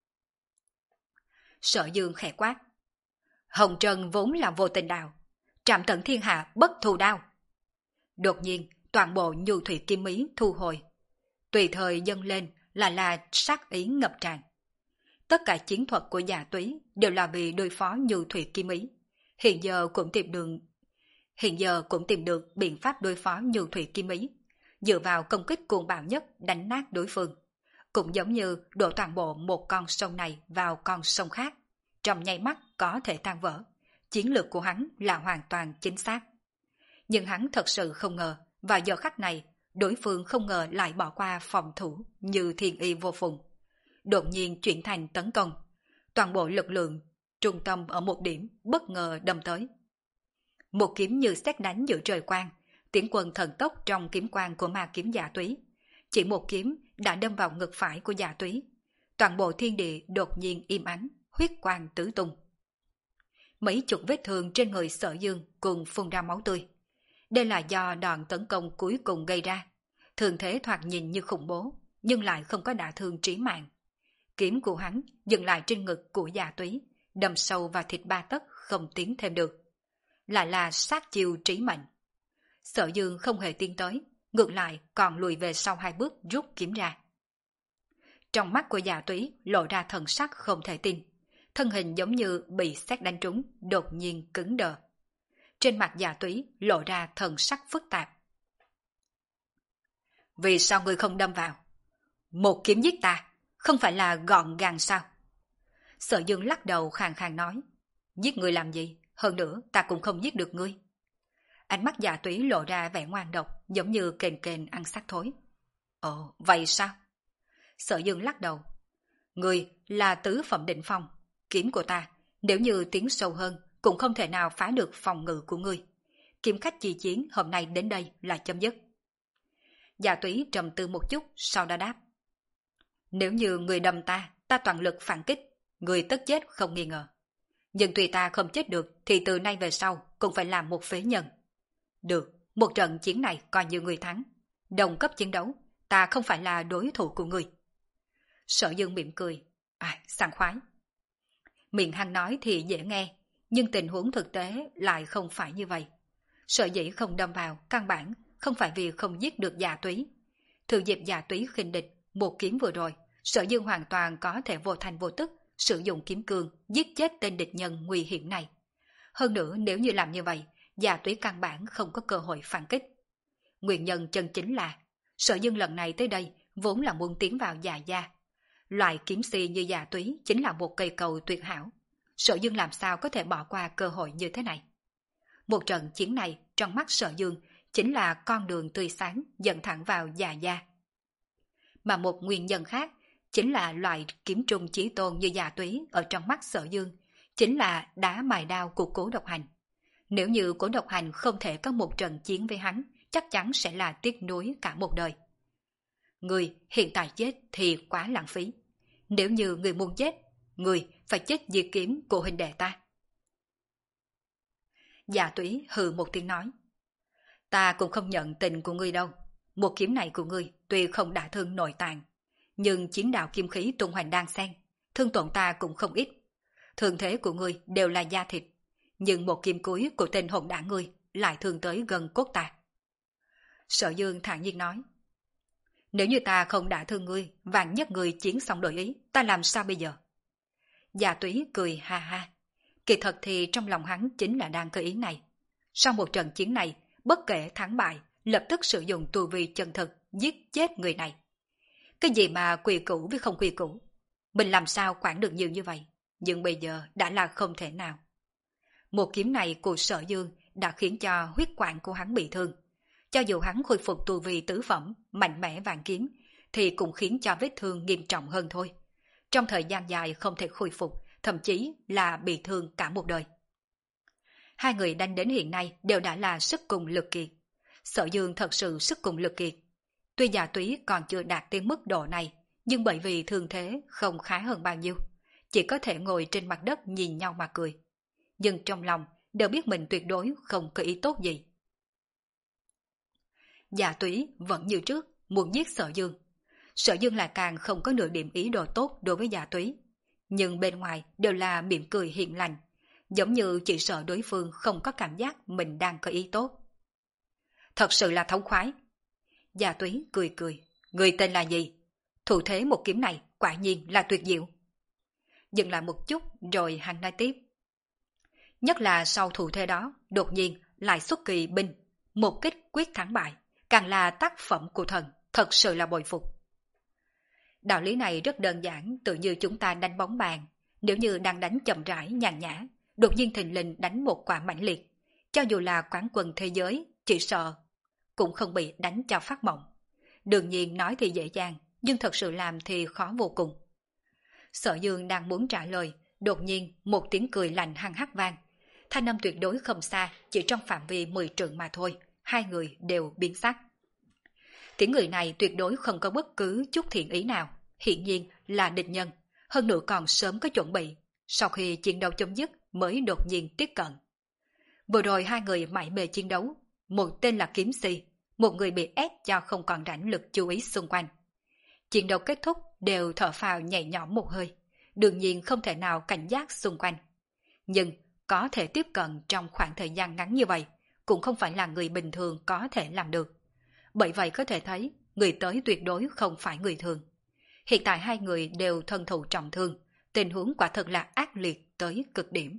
Sở Dương khẽ quát. Hồng Trần vốn là vô tình đạo, trảm tận thiên hạ bất thù đao. Đột nhiên, toàn bộ nhu thủy kim ý thu hồi. Tùy thời dâng lên là là sát ý ngập tràn. Tất cả chiến thuật của Dạ Túy đều là vì đối phó nhu thủy kim ý. Hiện giờ cũng tìm được hiện giờ cũng tìm được biện pháp đối phó nhu thủy kim ý, dựa vào công kích cuồng bạo nhất đánh nát đối phương. cũng giống như đổ toàn bộ một con sông này vào con sông khác, trong nháy mắt có thể tan vỡ. Chiến lược của hắn là hoàn toàn chính xác. Nhưng hắn thật sự không ngờ, vào giờ khắc này, đối phương không ngờ lại bỏ qua phòng thủ như thiên y vô phùng. Đột nhiên chuyển thành tấn công. Toàn bộ lực lượng, trung tâm ở một điểm, bất ngờ đâm tới. Một kiếm như sét đánh giữa trời quang, tiến quân thần tốc trong kiếm quang của ma kiếm Dạ Túy. Chỉ một kiếm đã đâm vào ngực phải của Dạ Túy. Toàn bộ thiên địa đột nhiên im ắng, huyết quang tứ tung. Mấy chục vết thương trên người Sở Dương cùng phun ra máu tươi. Đây là do đòn tấn công cuối cùng gây ra. Thường thế thoạt nhìn như khủng bố, nhưng lại không có đả thương trí mạng. Kiếm của hắn dừng lại trên ngực của Dạ Túy, đâm sâu vào thịt ba tấc không tiến thêm được. Lại là sát chiêu trí mệnh. Sở Dương không hề tiến tới, ngược lại còn lùi về sau hai bước rút kiếm ra. Trong mắt của Dạ Túy lộ ra thần sắc không thể tin. Thân hình giống như bị sét đánh trúng, đột nhiên cứng đờ. Trên mặt Dạ Túy lộ ra thần sắc phức tạp. Vì sao ngươi không đâm vào? Một kiếm giết ta, không phải là gọn gàng sao? Sở Dương lắc đầu khàn khàn nói. Giết ngươi làm gì? Hơn nữa ta cũng không giết được ngươi. Ánh mắt Dạ Túy lộ ra vẻ ngoan độc, giống như kền kền ăn xác thối. Ồ, vậy sao? Sở Dương lắc đầu. Ngươi là tứ phẩm định phong. Kiếm của ta, nếu như tiến sâu hơn, cũng không thể nào phá được phòng ngự của ngươi. Kiếm khách chi chiến hôm nay đến đây là chấm dứt. Dạ Túy trầm tư một chút, sau đó đáp. Nếu như người đâm ta, ta toàn lực phản kích, người tất chết không nghi ngờ. Nhưng tùy ta không chết được, thì từ nay về sau cũng phải làm một phế nhân. Được, một trận chiến này coi như người thắng. Đồng cấp chiến đấu, ta không phải là đối thủ của người. Sở Dương mỉm cười. À, sảng khoái. Miệng hắn nói thì dễ nghe, nhưng tình huống thực tế lại không phải như vậy. Sở dĩ không đâm vào, căn bản không phải vì không giết được Dạ Túy. Thừa dịp Dạ Túy khinh địch, một kiếm vừa rồi, Sở Dương hoàn toàn có thể vô thành vô tức sử dụng kiếm cương giết chết tên địch nhân nguy hiểm này. Hơn nữa nếu như làm như vậy, Dạ Túy căn bản không có cơ hội phản kích. Nguyên nhân chân chính là Sở Dương lần này tới đây vốn là muốn tiến vào Dạ gia. Loại kiếm si như Dạ Túy chính là một cây cầu tuyệt hảo. Sở Dương làm sao có thể bỏ qua cơ hội như thế này? Một trận chiến này trong mắt Sở Dương chính là con đường tươi sáng dẫn thẳng vào Dạ gia. Mà một nguyên nhân khác chính là loại kiếm trung chí tôn như Dạ Túy ở trong mắt Sở Dương chính là đá mài đao của Cố Độc Hành. Nếu như Cố Độc Hành không thể có một trận chiến với hắn, chắc chắn sẽ là tiếc nuối cả một đời. Người hiện tại chết thì quá lãng phí. Nếu như người muốn chết, người phải chết dưới kiếm của huynh đệ ta. Dạ Túy hừ một tiếng nói. Ta cũng không nhận tình của ngươi đâu. Một kiếm này của ngươi tuy không đả thương nội tạng, nhưng chiến đạo kim khí tung hoành đan xen, thương tổn ta cũng không ít. Thương thế của ngươi đều là da thịt, nhưng một kiếm cuối của tên hồn đảng ngươi lại thương tới gần cốt ta. Sở Dương thản nhiên nói. Nếu như ta không đả thương ngươi, vạn nhất ngươi chiến xong đổi ý, ta làm sao bây giờ? Dạ Túy cười ha ha. Kỳ thật thì trong lòng hắn chính là đang cơ ý này. Sau một trận chiến này, bất kể thắng bại, lập tức sử dụng tu vi chân thực, giết chết người này. Cái gì mà quy củ với không quy củ? Mình làm sao quản được nhiều như vậy? Nhưng bây giờ đã là không thể nào. Một kiếm này của Sở Dương đã khiến cho huyết quản của hắn bị thương. Cho dù hắn khôi phục tu vi tứ phẩm, mạnh mẽ vạn kiếm, thì cũng khiến cho vết thương nghiêm trọng hơn thôi. Trong thời gian dài không thể khôi phục, thậm chí là bị thương cả một đời. Hai người đánh đến hiện nay đều đã là sức cùng lực kiệt. Sở Dương thật sự sức cùng lực kiệt. Tuy Dạ Túy còn chưa đạt đến mức độ này, nhưng bởi vì thương thế không khá hơn bao nhiêu, chỉ có thể ngồi trên mặt đất nhìn nhau mà cười. Nhưng trong lòng đều biết mình tuyệt đối không có ý tốt gì. Dạ Túy vẫn như trước, muốn giết Sở Dương. Sở Dương lại càng không có nửa điểm ý đồ tốt đối với Dạ Túy. Nhưng bên ngoài đều là mỉm cười hiền lành, giống như chỉ sợ đối phương không có cảm giác mình đang có ý tốt. Thật sự là thống khoái. Dạ Túy cười cười. Người tên là gì? Thủ thế một kiếm này quả nhiên là tuyệt diệu. Dừng lại một chút rồi hắn nói tiếp. Nhất là sau thủ thế đó, đột nhiên lại xuất kỳ binh, một kích quyết thắng bại, càng là tác phẩm của thần, thật sự là bội phục. Đạo lý này rất đơn giản, tự như chúng ta đánh bóng bàn. Nếu như đang đánh chậm rãi, nhàn nhã, đột nhiên thình lình đánh một quả mãnh liệt, cho dù là quán quân thế giới, chỉ sợ cũng không bị đánh cho phát mộng. Đương nhiên nói thì dễ dàng, nhưng thật sự làm thì khó vô cùng. Sở Dương đang muốn trả lời, đột nhiên một tiếng cười lạnh hăng hắc vang. Thanh âm tuyệt đối không xa, chỉ trong phạm vi mười trượng mà thôi, hai người đều biến sắc. Tiếng người này tuyệt đối không có bất cứ chút thiện ý nào, hiển nhiên là địch nhân, hơn nữa còn sớm có chuẩn bị, sau khi chiến đấu chấm dứt mới đột nhiên tiếp cận. Vừa rồi hai người mải mê chiến đấu, một tên là Kiếm Si, một người bị ép cho không còn rảnh lực chú ý xung quanh. Chiến đấu kết thúc đều thở phào nhẹ nhõm một hơi, đương nhiên không thể nào cảnh giác xung quanh. Nhưng có thể tiếp cận trong khoảng thời gian ngắn như vậy, cũng không phải là người bình thường có thể làm được. Bởi vậy có thể thấy, người tới tuyệt đối không phải người thường. Hiện tại hai người đều thân thụ trọng thương, tình huống quả thật là ác liệt tới cực điểm.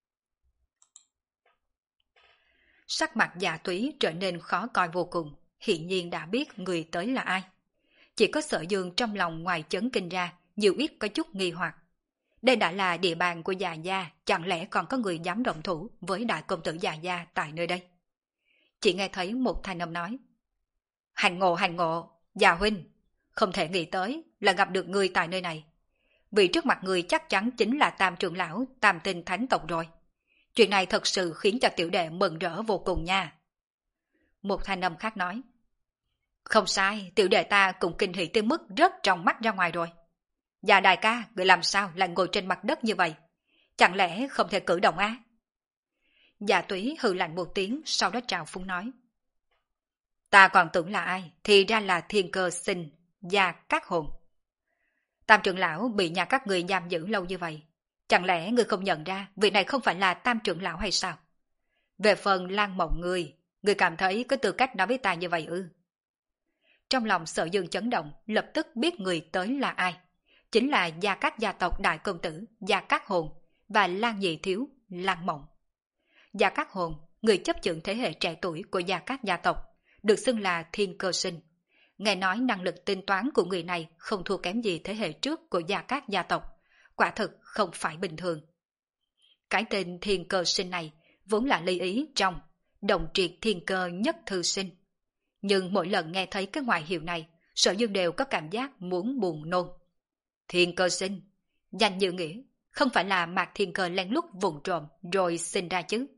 Sắc mặt Dạ Túy trở nên khó coi vô cùng, hiển nhiên đã biết người tới là ai. Chỉ có Sở Dương trong lòng ngoài chấn kinh ra, nhiều ít có chút nghi hoặc. Đây đã là địa bàn của Dạ Gia, chẳng lẽ còn có người dám động thủ với đại công tử Dạ Gia tại nơi đây? Chỉ nghe thấy một thanh âm nói: Hành ngộ hành ngộ, Dạ huynh, không thể nghĩ tới là gặp được người tại nơi này. Vì trước mặt người chắc chắn chính là Tam trưởng lão Tam Tinh Thánh tộc rồi. Chuyện này thật sự khiến cho tiểu đệ mừng rỡ vô cùng nha. Một thanh âm khác nói: Không sai, tiểu đệ ta cũng kinh hỉ tới mức rớt trong mắt ra ngoài rồi. Dạ đại ca, người làm sao lại ngồi trên mặt đất như vậy? Chẳng lẽ không thể cử động á? Dạ Túy hừ lạnh một tiếng, sau đó trào phúng nói: Ta còn tưởng là ai, thì ra là Thiên Cơ Sinh, Gia Cát Hồn. Tam trưởng lão bị nhà các người giam giữ lâu như vậy, chẳng lẽ người không nhận ra vị này không phải là Tam trưởng lão hay sao? Về phần Lan Mộng người, người cảm thấy có tư cách nói với ta như vậy ư? Trong lòng Sở Dương chấn động, lập tức biết người tới là ai. Chính là Gia Cát gia tộc đại công tử Gia Cát Hồn và Lan Nhị thiếu Lan Mộng. Gia Cát Hồn, người chấp chưởng thế hệ trẻ tuổi của Gia Cát gia tộc, được xưng là Thiên Cơ Sinh. Nghe nói năng lực tính toán của người này không thua kém gì thế hệ trước của Gia Cát gia tộc, quả thực không phải bình thường. Cái tên Thiên Cơ Sinh này vốn là lý ý trong Động Triệt Thiên Cơ Nhất Thư Sinh. Nhưng mỗi lần nghe thấy cái ngoại hiệu này, Sở Dương đều có cảm giác muốn buồn nôn. Thiên Cơ Sinh, danh như nghĩa, không phải là Mạc Thiên Cơ lén lút vụng trộm rồi sinh ra chứ.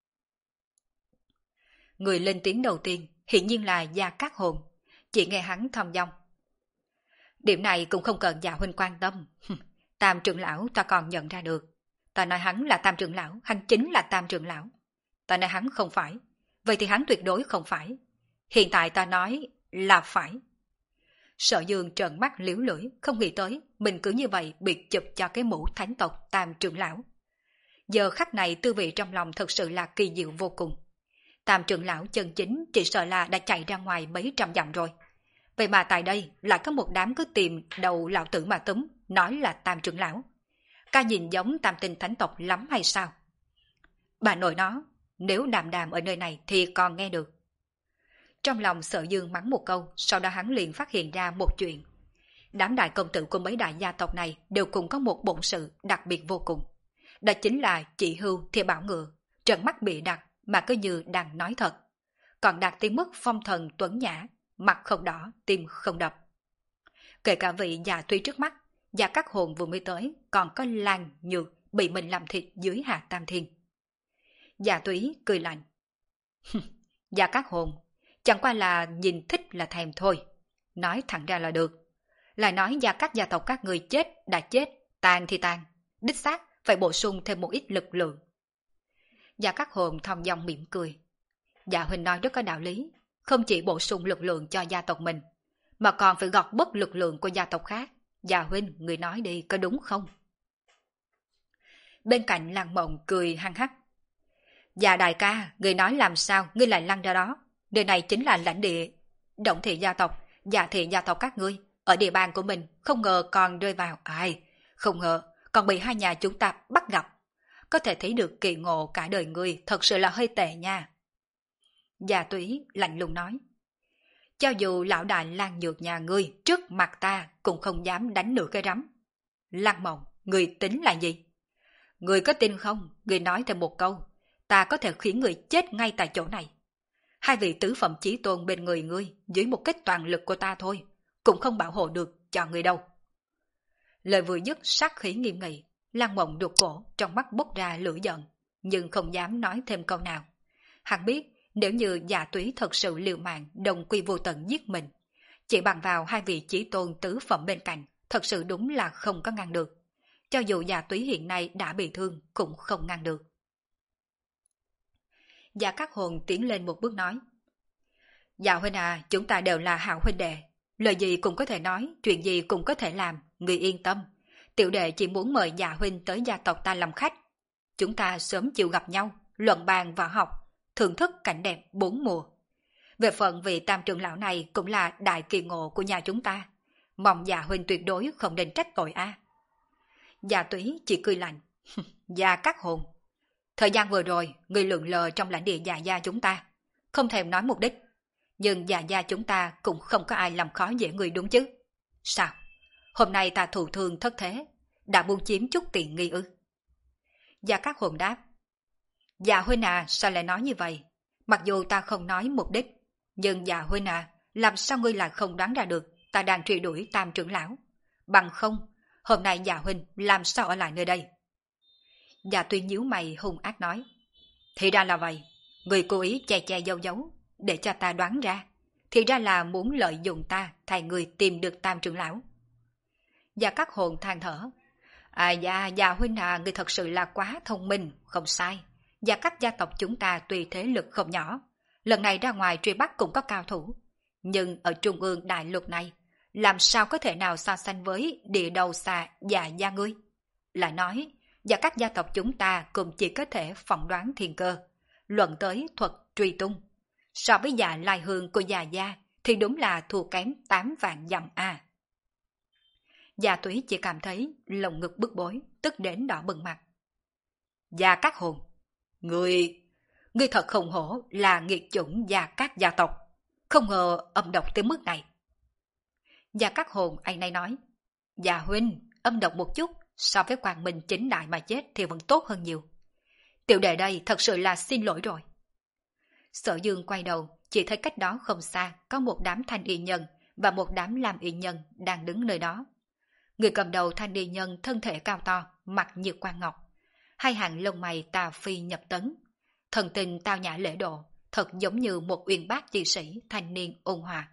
Người lên tiếng đầu tiên hiển nhiên là Gia Cát Hồn, chỉ nghe hắn thầm dong: Điểm này cũng không cần Dạ huynh quan tâm. Tam trưởng lão ta còn nhận ra được. Ta nói hắn là Tam trưởng lão, hắn chính là Tam trưởng lão. Ta nói hắn không phải, vậy thì hắn tuyệt đối không phải. Hiện tại ta nói là phải. Sở Dương trợn mắt liếu lưỡi, không nghĩ tới mình cứ như vậy bị chụp cho cái mũ thánh tộc Tam trưởng lão. Giờ khắc này tư vị trong lòng thật sự là kỳ diệu vô cùng. Tam trưởng lão chân chính chỉ sợ là đã chạy ra ngoài mấy trăm dặm rồi. Vậy mà tại đây lại có một đám cứ tìm đầu lão tử mà túm, nói là Tam trưởng lão. Ca nhìn giống Tam Tinh Thánh tộc lắm hay sao? Bà nội nó, nếu đàm đàm ở nơi này thì còn nghe được. Trong lòng Sở Dương mắng một câu, sau đó hắn liền phát hiện ra một chuyện. Đám đại công tử của mấy đại gia tộc này đều cùng có một bổn sự đặc biệt vô cùng. Đó chính là chỉ hưu thì bảo ngựa, trận mắt bị đặt mà cứ như đang nói thật. Còn đạt tới mức phong thần tuấn nhã, mặt không đỏ, tim không đập. Kể cả vị già tuy trước mắt, Gia Cát Hồn vừa mới tới, còn có Lan Nhược bị mình làm thịt dưới hạ tam thiên. Gia Túy cười lạnh: Gia Cát Hồn, chẳng qua là nhìn thích là thèm thôi. Nói thẳng ra là được. Lại nói Gia Cát gia tộc các người chết đã chết, tàn thì tàn, đích xác phải bổ sung thêm một ít lực lượng. Gia Cát Hồn thong dong mỉm cười: Dạ huynh nói rất có đạo lý, không chỉ bổ sung lực lượng cho gia tộc mình, mà còn phải gọt bớt lực lượng của gia tộc khác. Dạ huynh, người nói đi, có đúng không? Bên cạnh Lan Mộng cười hăng hắc: Dạ đại ca, người nói làm sao, ngươi lại lăn ra đó. Nơi này chính là lãnh địa Động Thị gia tộc, Dạ Thị gia tộc các ngươi, ở địa bàn của mình, không ngờ còn rơi vào, ai, không ngờ, còn bị hai nhà chúng ta bắt gặp. Có thể thấy được kỳ ngộ cả đời ngươi thật sự là hơi tệ nha. Dạ Túy lạnh lùng nói: cho dù lão đại Lan Nhược nhà ngươi trước mặt ta cũng không dám đánh nửa cái rắm. Lăng Mộng, ngươi tính là gì? Ngươi có tin không? Ngươi nói thêm một câu, ta có thể khiến ngươi chết ngay tại chỗ này. Hai vị tứ phẩm chí tôn bên người ngươi dưới một kích toàn lực của ta thôi, cũng không bảo hộ được cho ngươi đâu. Lời vừa dứt sát khí nghiêm nghị, Lăng Mộng đột cổ trong mắt bốc ra lửa giận, nhưng không dám nói thêm câu nào. Hắn biết nếu như Dạ Túy thật sự liều mạng đồng quy vô tận giết mình, chỉ bằng vào hai vị chí tôn tứ phẩm bên cạnh, thật sự đúng là không có ngăn được. Cho dù Dạ Túy hiện nay đã bị thương cũng không ngăn được. Dạ Các Hồn tiến lên một bước nói: Dạ huynh à, chúng ta đều là hảo huynh đệ, lời gì cũng có thể nói, chuyện gì cũng có thể làm, người yên tâm. Tiểu đệ chỉ muốn mời Dạ huynh tới gia tộc ta làm khách. Chúng ta sớm chịu gặp nhau, luận bàn và học, thưởng thức cảnh đẹp bốn mùa. Về phận vị tam trưởng lão này cũng là đại kỳ ngộ của nhà chúng ta, mong Dạ huynh tuyệt đối không nên trách tội a. Dạ Túy chỉ cười lạnh: Dạ Các Hồn, thời gian vừa rồi người lượn lờ trong lãnh địa Dạ gia chúng ta, không thèm nói mục đích, nhưng Dạ gia chúng ta cũng không có ai làm khó dễ người đúng chứ? Sao? Hôm nay ta thụ thương thất thế, đã buông chiếm chút tiền nghi ư? Dạ Các Hồn đáp: Dạ huynh à, sao lại nói như vậy? Mặc dù ta không nói mục đích, nhưng dạ huynh à, làm sao ngươi lại không đoán ra được ta đang truy đuổi tam trưởng lão? Bằng không, hôm nay dạ huynh làm sao ở lại nơi đây? Dạ Tuy nhíu mày hung ác nói: Thì ra là vậy, người cố ý che che giấu giấu, để cho ta đoán ra, thì ra là muốn lợi dụng ta thay người tìm được tam trưởng lão. Dạ Các Hồn than thở: À dạ, dạ huynh à, người thật sự là quá thông minh, không sai. Gia các gia tộc chúng ta tùy thế lực không nhỏ, lần này ra ngoài truy bắt cũng có cao thủ, nhưng ở trung ương đại lục này, làm sao có thể nào so sánh với địa đầu xa Dạ gia ngươi? Lại nói, gia các gia tộc chúng ta cũng chỉ có thể phỏng đoán thiên cơ, luận tới thuật truy tung. So với Dạ Lai Hương của Dạ gia thì đúng là thua kém tám vạn dặm a. Dạ Túy chỉ cảm thấy lồng ngực bức bối, tức đến đỏ bừng mặt. Gia Các Hồn, Ngươi, ngươi thật không hổ là nghiệt chủng Gia các gia tộc, không ngờ âm độc tới mức này. Gia Các Hồn anh này nói: Dạ huynh, âm độc một chút, so với quang minh chính đại mà chết thì vẫn tốt hơn nhiều. Tiểu đệ đây thật sự là xin lỗi rồi. Sở Dương quay đầu, chỉ thấy cách đó không xa có một đám thanh y nhân và một đám lam y nhân đang đứng nơi đó. Người cầm đầu thanh y nhân thân thể cao to, mặt như quan ngọc, hai hàng lông mày tà phi nhập tấn, thần tình tao nhã lễ độ, thật giống như một uyên bác chi sĩ thanh niên ôn hòa.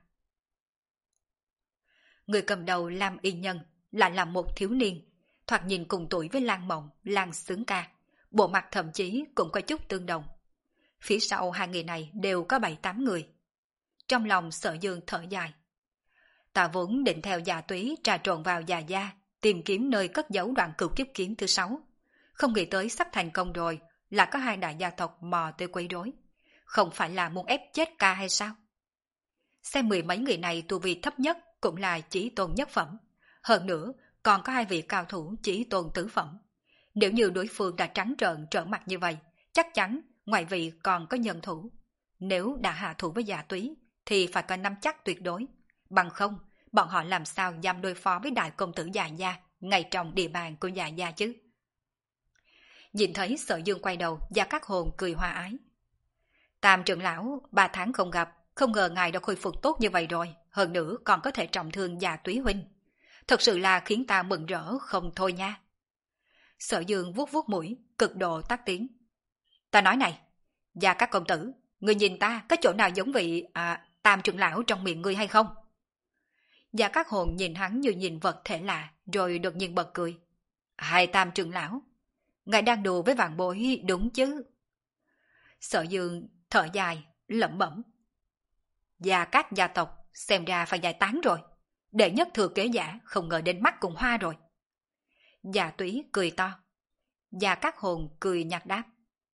Người cầm đầu Lam Y Nhân lại là một thiếu niên, thoạt nhìn cùng tuổi với Lan Mộng, Lan Sướng Ca, bộ mặt thậm chí cũng có chút tương đồng. Phía sau hai người này đều có bảy tám người. Trong lòng Sở Dương thở dài. Ta vốn định theo Dạ Túy trà trộn vào Dạ gia, tìm kiếm nơi cất giấu đoạn cửu kiếp kiếm thứ sáu. Không nghĩ tới sắp thành công rồi, là có hai đại gia tộc mò tới quấy rối. Không phải là muốn ép chết ca hay sao? Xem mười mấy người này tu vi thấp nhất cũng là chí tôn nhất phẩm. Hơn nữa, còn có hai vị cao thủ chí tôn tứ phẩm. Nếu như đối phương đã trắng trợn trở mặt như vậy, chắc chắn ngoại vị còn có nhân thủ. Nếu đã hạ thủ với Dạ Túy, thì phải có nắm chắc tuyệt đối. Bằng không, bọn họ làm sao dám đối phó với đại công tử Dạ gia, ngay trong địa bàn của Dạ gia chứ? Nhìn thấy Sở Dương quay đầu, Gia Các Hồn cười hòa ái. Tam trưởng lão, ba tháng không gặp, không ngờ ngài đã khôi phục tốt như vậy rồi, hơn nữa còn có thể trọng thương Dạ Túy huynh. Thật sự là khiến ta mừng rỡ không thôi nha. Sở Dương vuốt vuốt mũi, cực độ tắt tiếng. Ta nói này, Gia Các công tử, người nhìn ta có chỗ nào giống vị à, Tam trưởng lão trong miệng ngươi hay không? Gia Các Hồn nhìn hắn như nhìn vật thể lạ, rồi đột nhiên bật cười. Hai Tam trưởng lão, ngài đang đùa với vạn bối đúng chứ? Sở Dương thở dài, lẩm bẩm. Gia các gia tộc xem ra phải giải tán rồi. Đệ nhất thừa kế giả không ngờ đến mắt cùng hoa rồi. Dạ Túy cười to. Gia Các Hồn cười nhạt đáp.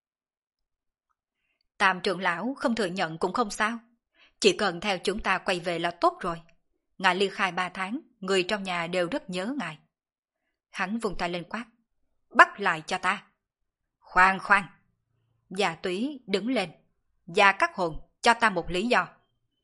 Tam trưởng lão không thừa nhận cũng không sao. Chỉ cần theo chúng ta quay về là tốt rồi. Ngài ly khai ba tháng, người trong nhà đều rất nhớ ngài. Hắn vùng tay lên quát. Bắt lại cho ta. Khoan khoan. Dạ Túy đứng lên. Gia Các Hồn, cho ta một lý do.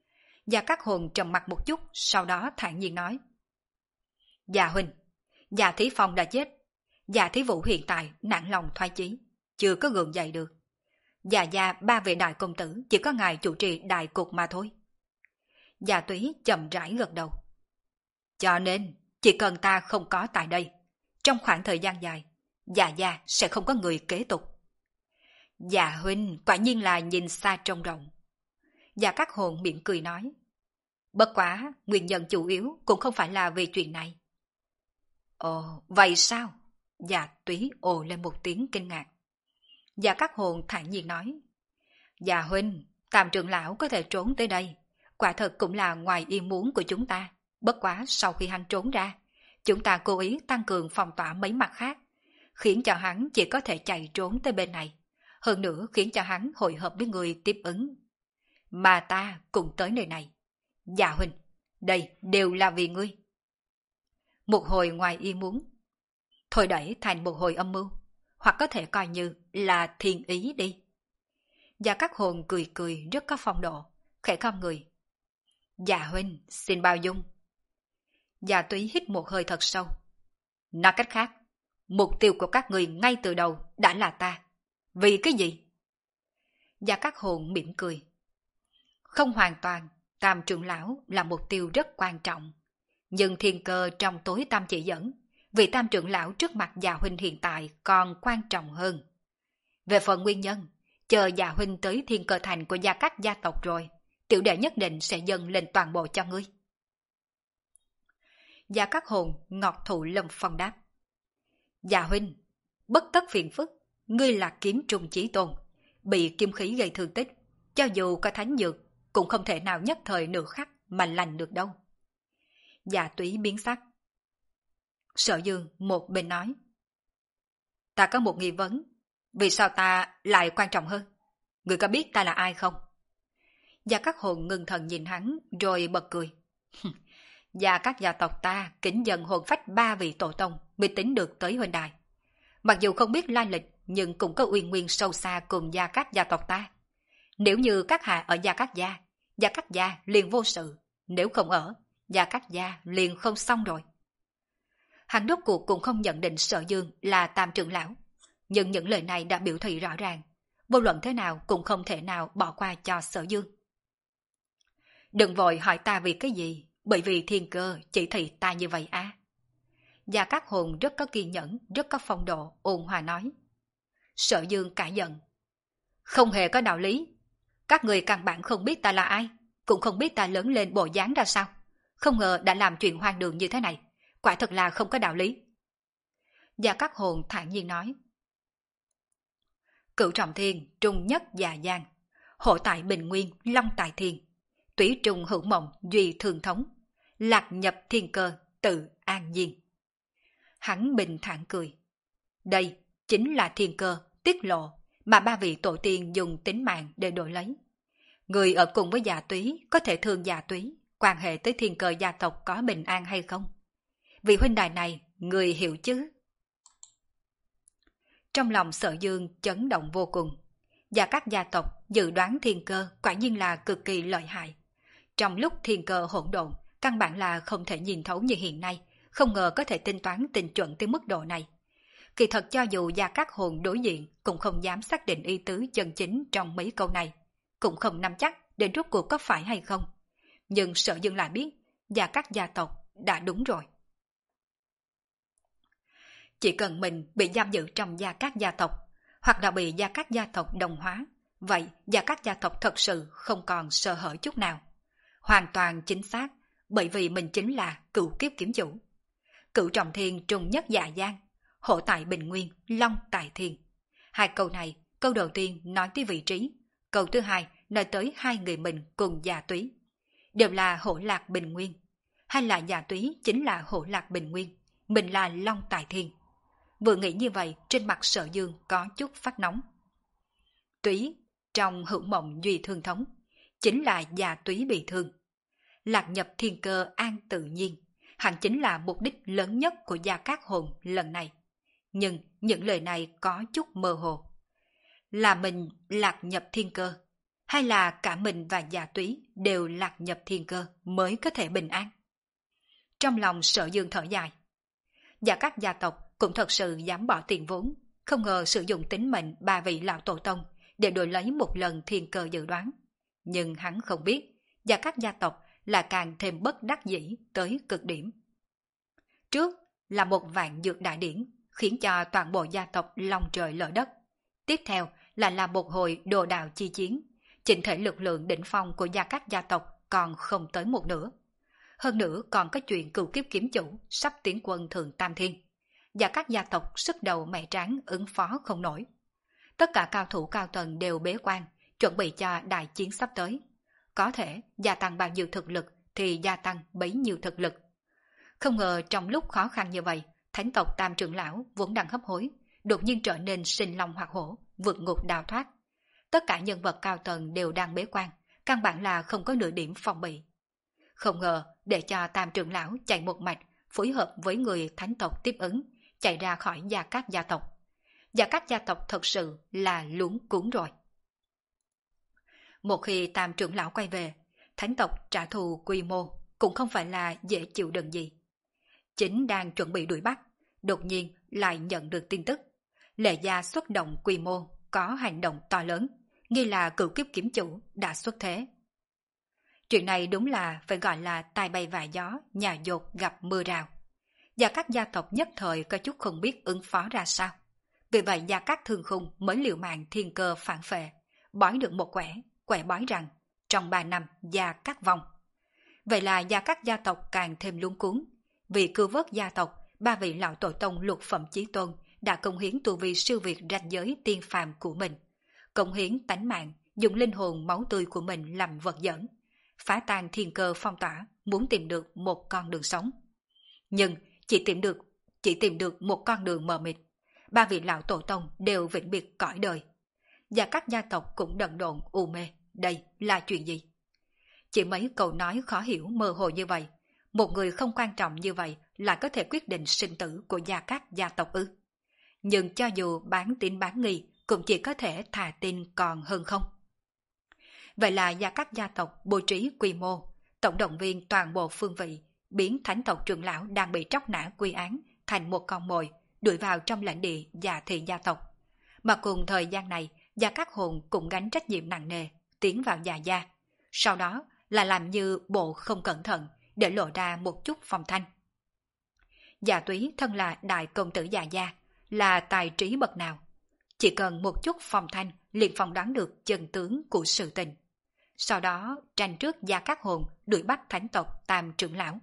Gia Cát Hồn trầm mặt một chút, sau đó thản nhiên nói. Dạ huynh, Dạ Thí Phong đã chết. Dạ Thí Vũ hiện tại nản lòng thoái chí, chưa có gượng dậy được. Dạ gia ba vị đại công tử chỉ có ngài chủ trì đại cục mà thôi. Dạ Túy chậm rãi gật đầu. Cho nên, chỉ cần ta không có tại đây, trong khoảng thời gian dài, Dạ gia sẽ không có người kế tục. Dạ huynh quả nhiên là nhìn xa trông rộng. Dạ Cát Hồn miệng cười nói. Bất quá, nguyên nhân chủ yếu cũng không phải là vì chuyện này. Ồ, vậy sao? Dạ Túy ồ lên một tiếng kinh ngạc. Dạ Cát Hồn thản nhiên nói. Dạ huynh, Tam trưởng lão có thể trốn tới đây, quả thật cũng là ngoài ý muốn của chúng ta. Bất quá sau khi hắn trốn ra, chúng ta cố ý tăng cường phòng tỏa mấy mặt khác, khiến cho hắn chỉ có thể chạy trốn tới bên này. Hơn nữa khiến cho hắn hội hợp với người tiếp ứng. Mà ta cùng tới nơi này. Dạ huynh, đây đều là vì ngươi. Một hồi ngoài ý muốn, thôi đẩy thành một hồi âm mưu, hoặc có thể coi như là thiên ý đi. Gia Cát Hồn cười cười rất có phong độ, khẽ khom người. Dạ huynh, xin bao dung. Dạ Túy hít một hơi thật sâu. Nói cách khác, mục tiêu của các người ngay từ đầu đã là ta. Vì cái gì? Gia Cát Hồn mỉm cười. Không hoàn toàn, Tam trưởng lão là mục tiêu rất quan trọng. Nhưng thiên cơ trong tối tam chỉ dẫn, vị Tam trưởng lão trước mặt Dạ huynh hiện tại còn quan trọng hơn. Về phần nguyên nhân, chờ Dạ huynh tới thiên cơ thành của Gia Cát gia tộc rồi, tiểu đệ nhất định sẽ dâng lên toàn bộ cho ngươi. Gia Cát Hồn ngọt thụ lâm phong đáp. Dạ huynh, bất tất phiền phức, ngươi là kiếm trùng chí tôn, bị kim khí gây thương tích, cho dù có thánh dược, cũng không thể nào nhất thời nửa khắc mà lành được đâu. Dạ Túy biến sắc. Sở Dương một bên nói. Ta có một nghi vấn, vì sao ta lại quan trọng hơn? Ngươi có biết ta là ai không? Gia Cát Hồn ngưng thần nhìn hắn rồi bật cười. Gia Cát gia tộc ta kính dân hồn phách ba vị tổ tông mới tính được tới huynh đài. Mặc dù không biết lai lịch, nhưng cũng có uy nguyên sâu xa cùng Gia Cát gia tộc ta. Nếu như các hạ ở Gia Cát gia, Gia Cát gia liền vô sự. Nếu không ở, Gia Cát gia liền không xong rồi. Hắn rốt cuộc cũng không nhận định Sở Dương là Tam trưởng lão, nhưng những lời này đã biểu thị rõ ràng, vô luận thế nào cũng không thể nào bỏ qua cho Sở Dương. Đừng vội hỏi ta vì cái gì, bởi vì thiên cơ chỉ thị ta như vậy á. Gia Cát Hồn rất có kiên nhẫn, rất có phong độ, ôn hòa nói. Sở Dương cả giận. Không hề có đạo lý. Các người căn bản không biết ta là ai, cũng không biết ta lớn lên bộ dáng ra sao. Không ngờ đã làm chuyện hoang đường như thế này, quả thật là không có đạo lý. Gia Cát Hồn thản nhiên nói. Cửu trọng thiên, trung nhất già giang, hộ tại bình nguyên, long tại thiên, túy trùng hữu mộng, duy thường thống, lạc nhập thiên cơ, tự an nhiên. Hắn bình thản cười. Đây chính là thiên cơ, tiết lộ, mà ba vị tổ tiên dùng tính mạng để đổi lấy. Người ở cùng với Dạ Túy có thể thương Dạ Túy, quan hệ tới thiên cơ gia tộc có bình an hay không? Vị huynh đài này, người hiểu chứ? Trong lòng Sở Dương chấn động vô cùng. Gia Cát gia tộc dự đoán thiên cơ quả nhiên là cực kỳ lợi hại. Trong lúc thiên cơ hỗn độn, căn bản là không thể nhìn thấu như hiện nay, không ngờ có thể tính toán tinh chuẩn tới mức độ này. Kỳ thật cho dù Gia Cát hồn đối diện cũng không dám xác định ý tứ chân chính trong mấy câu này, cũng không nắm chắc đến rốt cuộc có phải hay không. Nhưng Sở Dương lại biết, Gia Cát gia tộc đã đúng rồi. Chỉ cần mình bị giam giữ trong Gia Cát gia tộc, hoặc là bị Gia Cát gia tộc đồng hóa, vậy Gia Cát gia tộc thật sự không còn sơ hở chút nào. Hoàn toàn chính xác, bởi vì mình chính là cửu kiếp kiếm chủ. Cửu trọng thiên trung nhất dạ giang, hộ tại bình nguyên, long tại thiên. Hai câu này, câu đầu tiên nói tới vị trí, câu thứ hai nói tới hai người mình cùng Dạ Túy. Đều là hộ lạc bình nguyên, hay là Dạ Túy chính là hộ lạc bình nguyên, mình là long tại thiên. Vừa nghĩ như vậy, trên mặt Sở Dương có chút phát nóng. Túy, trong hữu mộng duy thương thống, chính là Dạ Túy bị thương. Lạc nhập thiên cơ an tự nhiên, hẳn chính là mục đích lớn nhất của Gia Cát hồn lần này. Nhưng những lời này có chút mơ hồ. Là mình lạc nhập thiên cơ, hay là cả mình và Gia Túy đều lạc nhập thiên cơ mới có thể bình an? Trong lòng Sở Dương thở dài. Và các gia tộc cũng thật sự dám bỏ tiền vốn, không ngờ sử dụng tính mệnh ba vị lão tổ tông để đổi lấy một lần thiên cơ dự đoán. Nhưng hắn không biết, và các gia tộc là càng thêm bất đắc dĩ tới cực điểm. Trước là một vạn dược đại điển, khiến cho toàn bộ gia tộc long trời lở đất. Tiếp theo là là một hồi đồ đạo chi chiến, chỉnh thể lực lượng đỉnh phong của gia các gia tộc còn không tới một nửa. Hơn nữa còn có chuyện cửu kiếp kiếm chủ sắp tiến quân thượng tam thiên, và các gia tộc sức đầu mẹ tráng ứng phó không nổi. Tất cả cao thủ cao tầng đều bế quan, chuẩn bị cho đại chiến sắp tới. Có thể gia tăng bao nhiêu thực lực thì gia tăng bấy nhiêu thực lực. Không ngờ trong lúc khó khăn như vậy, thánh tộc Tam trưởng lão vốn đang hấp hối, đột nhiên trở nên sinh long hoạt hổ, vượt ngục đào thoát. Tất cả nhân vật cao tầng đều đang bế quan, căn bản là không có nửa điểm phòng bị. Không ngờ để cho Tam trưởng lão chạy một mạch, phối hợp với người thánh tộc tiếp ứng, chạy ra khỏi gia các gia tộc. Gia các gia tộc thật sự là luống cuống rồi. Một khi Tam trưởng lão quay về, thánh tộc trả thù quy mô cũng không phải là dễ chịu đựng gì. Chính đang chuẩn bị đuổi bắt, đột nhiên lại nhận được tin tức. Lệ gia xuất động quy mô, có hành động to lớn, nghi là cửu kiếp kiếm chủ đã xuất thế. Chuyện này đúng là phải gọi là tai bay vạ gió, nhà dột gặp mưa rào. Và các gia tộc nhất thời có chút không biết ứng phó ra sao. Vì vậy Gia Cát Thương Khung mới liều mạng thiên cơ phản phệ, bói được một quẻ, quẻ bói rằng trong ba năm Gia Cát vong. Vậy là Gia Cát gia tộc càng thêm luống cuống. Vì cứu vớt gia tộc, ba vị lão tổ tông lục phẩm chí tôn đã cống hiến tu vi siêu việt ranh giới tiên phàm của mình, cống hiến tánh mạng, dùng linh hồn máu tươi của mình làm vật dẫn, phá tan thiên cơ phong tỏa, muốn tìm được một con đường sống. Nhưng chỉ tìm được chỉ tìm được một con đường mờ mịt. Ba vị lão tổ tông đều vĩnh biệt cõi đời. Và các gia tộc cũng đần độn u mê. Đây là chuyện gì? Chỉ mấy câu nói khó hiểu mơ hồ như vậy, một người không quan trọng như vậy lại có thể quyết định sinh tử của gia các gia tộc ư? Nhưng cho dù bán tín bán nghi cũng chỉ có thể thà tin còn hơn không. Vậy là gia các gia tộc bố trí quy mô, tổng động viên toàn bộ phương vị, biến thánh tộc trưởng lão đang bị tróc nã quy án thành một con mồi, đuổi vào trong lãnh địa Dạ Thị gia tộc. Mà cùng thời gian này, Gia Cát Hồn cũng gánh trách nhiệm nặng nề, tiến vào Dạ gia. Sau đó là làm như bộ không cẩn thận, để lộ ra một chút phong thanh. Dạ Túy thân là đại công tử Dạ gia, là tài trí bậc nào. Chỉ cần một chút phong thanh liền phỏng đoán được chân tướng của sự tình. Sau đó tranh trước Gia Cát Hồn đuổi bắt thánh tộc Tam trưởng lão.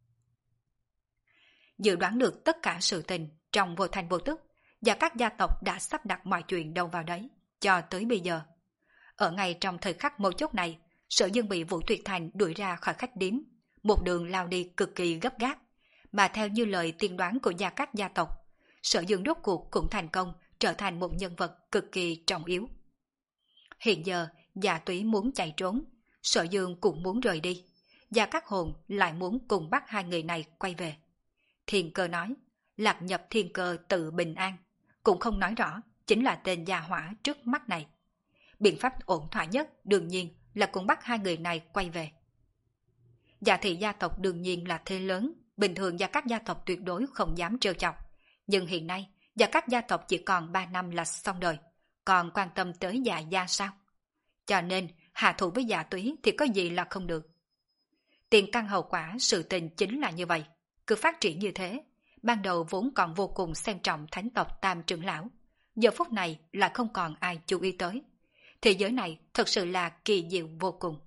Dự đoán được tất cả sự tình trong vô thành vô tức, và các gia tộc đã sắp đặt mọi chuyện đâu vào đấy, cho tới bây giờ. Ở ngay trong thời khắc mấu chốt này, Sở Dương bị Vũ Tuyệt Thành đuổi ra khỏi khách điếm, một đường lao đi cực kỳ gấp gáp, mà theo như lời tiên đoán của gia các gia tộc, Sở Dương rốt cuộc cũng thành công trở thành một nhân vật cực kỳ trọng yếu. Hiện giờ, Dạ Túy muốn chạy trốn, Sở Dương cũng muốn rời đi, Gia Cát Hồn lại muốn cùng bắt hai người này quay về. Thiên Cơ nói, lạc nhập thiên cơ tự bình an, cũng không nói rõ chính là tên gia hỏa trước mắt này. Biện pháp ổn thỏa nhất đương nhiên là cùng bắt hai người này quay về. Dạ Thị gia tộc đương nhiên là thế lớn, bình thường Gia các gia tộc tuyệt đối không dám trêu chọc. Nhưng hiện nay, Gia các gia tộc chỉ còn ba năm là xong đời, còn quan tâm tới Dạ gia sao? Cho nên, hạ thủ với Dạ Túy thì có gì là không được. Tiền căn hậu quả sự tình chính là như vậy. Cứ phát triển như thế, ban đầu vốn còn vô cùng xem trọng thánh tộc Tam trưởng lão, giờ phút này lại không còn ai chú ý tới. Thế giới này thật sự là kỳ diệu vô cùng.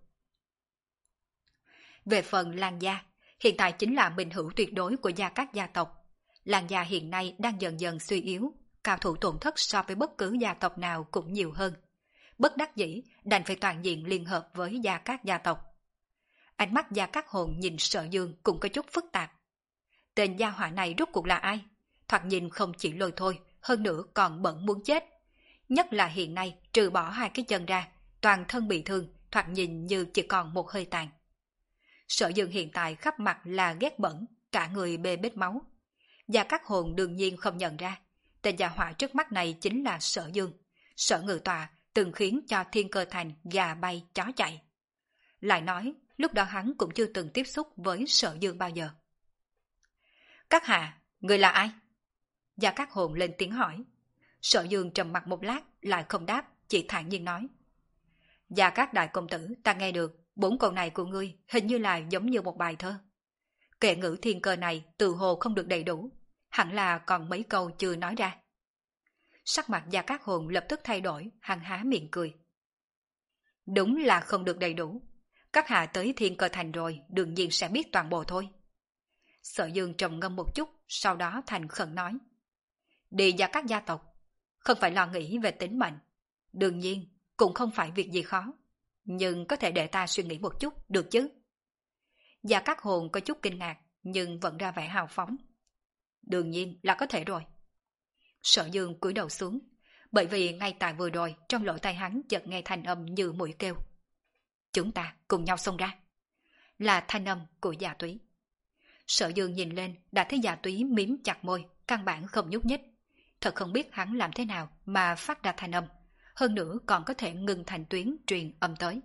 Về phần Lan gia, hiện tại chính là minh hữu tuyệt đối của gia các gia tộc. Lan gia hiện nay đang dần dần suy yếu, cao thủ tổn thất so với bất cứ gia tộc nào cũng nhiều hơn. Bất đắc dĩ đành phải toàn diện liên hợp với gia các gia tộc. Ánh mắt Gia Cát Hồn nhìn Sở Dương cũng có chút phức tạp. Tên gia hỏa này rốt cuộc là ai? Thoạt nhìn không chỉ lôi thôi, hơn nữa còn bận muốn chết. Nhất là hiện nay trừ bỏ hai cái chân ra, toàn thân bị thương, thoạt nhìn như chỉ còn một hơi tàn. Sở Dương hiện tại khắp mặt là ghét bẩn, cả người bê bết máu. Gia Cát Hồn đương nhiên không nhận ra, tên gia hỏa trước mắt này chính là Sở Dương. Sở Ngự Tòa từng khiến cho Thiên Cơ Thành gà bay chó chạy. Lại nói, lúc đó hắn cũng chưa từng tiếp xúc với Sở Dương bao giờ. Các hạ, người là ai? Gia Cát Hồn lên tiếng hỏi. Sở Dương trầm mặt một lát, lại không đáp, chỉ thản nhiên nói. Gia Cát đại công tử, ta nghe được, bốn câu này của ngươi hình như là giống như một bài thơ. Kệ ngữ thiên cơ này từ hồ không được đầy đủ, hẳn là còn mấy câu chưa nói ra. Sắc mặt Gia Cát Hồn lập tức thay đổi, hắn há miệng cười. Đúng là không được đầy đủ. Các hạ tới Thiên Cơ Thành rồi, đương nhiên sẽ biết toàn bộ thôi. Sở Dương trầm ngâm một chút, sau đó thành khẩn nói. Đi Gia Cát gia tộc, không phải lo nghĩ về tính mệnh. Đương nhiên, cũng không phải việc gì khó. Nhưng có thể để ta suy nghĩ một chút, được chứ? Gia Cát Hồn có chút kinh ngạc, nhưng vẫn ra vẻ hào phóng. Đương nhiên là có thể rồi. Sở Dương cúi đầu xuống, bởi vì ngay tại vừa rồi trong lỗ tai hắn chợt nghe thanh âm như mũi kêu. Chúng ta cùng nhau xông ra. Là thanh âm của Dạ Túy. Sở Dương nhìn lên đã thấy Dạ Túy mím chặt môi, căn bản không nhúc nhích. Thật không biết hắn làm thế nào mà phát ra thanh âm, hơn nữa còn có thể ngừng thành tuyến truyền âm tới.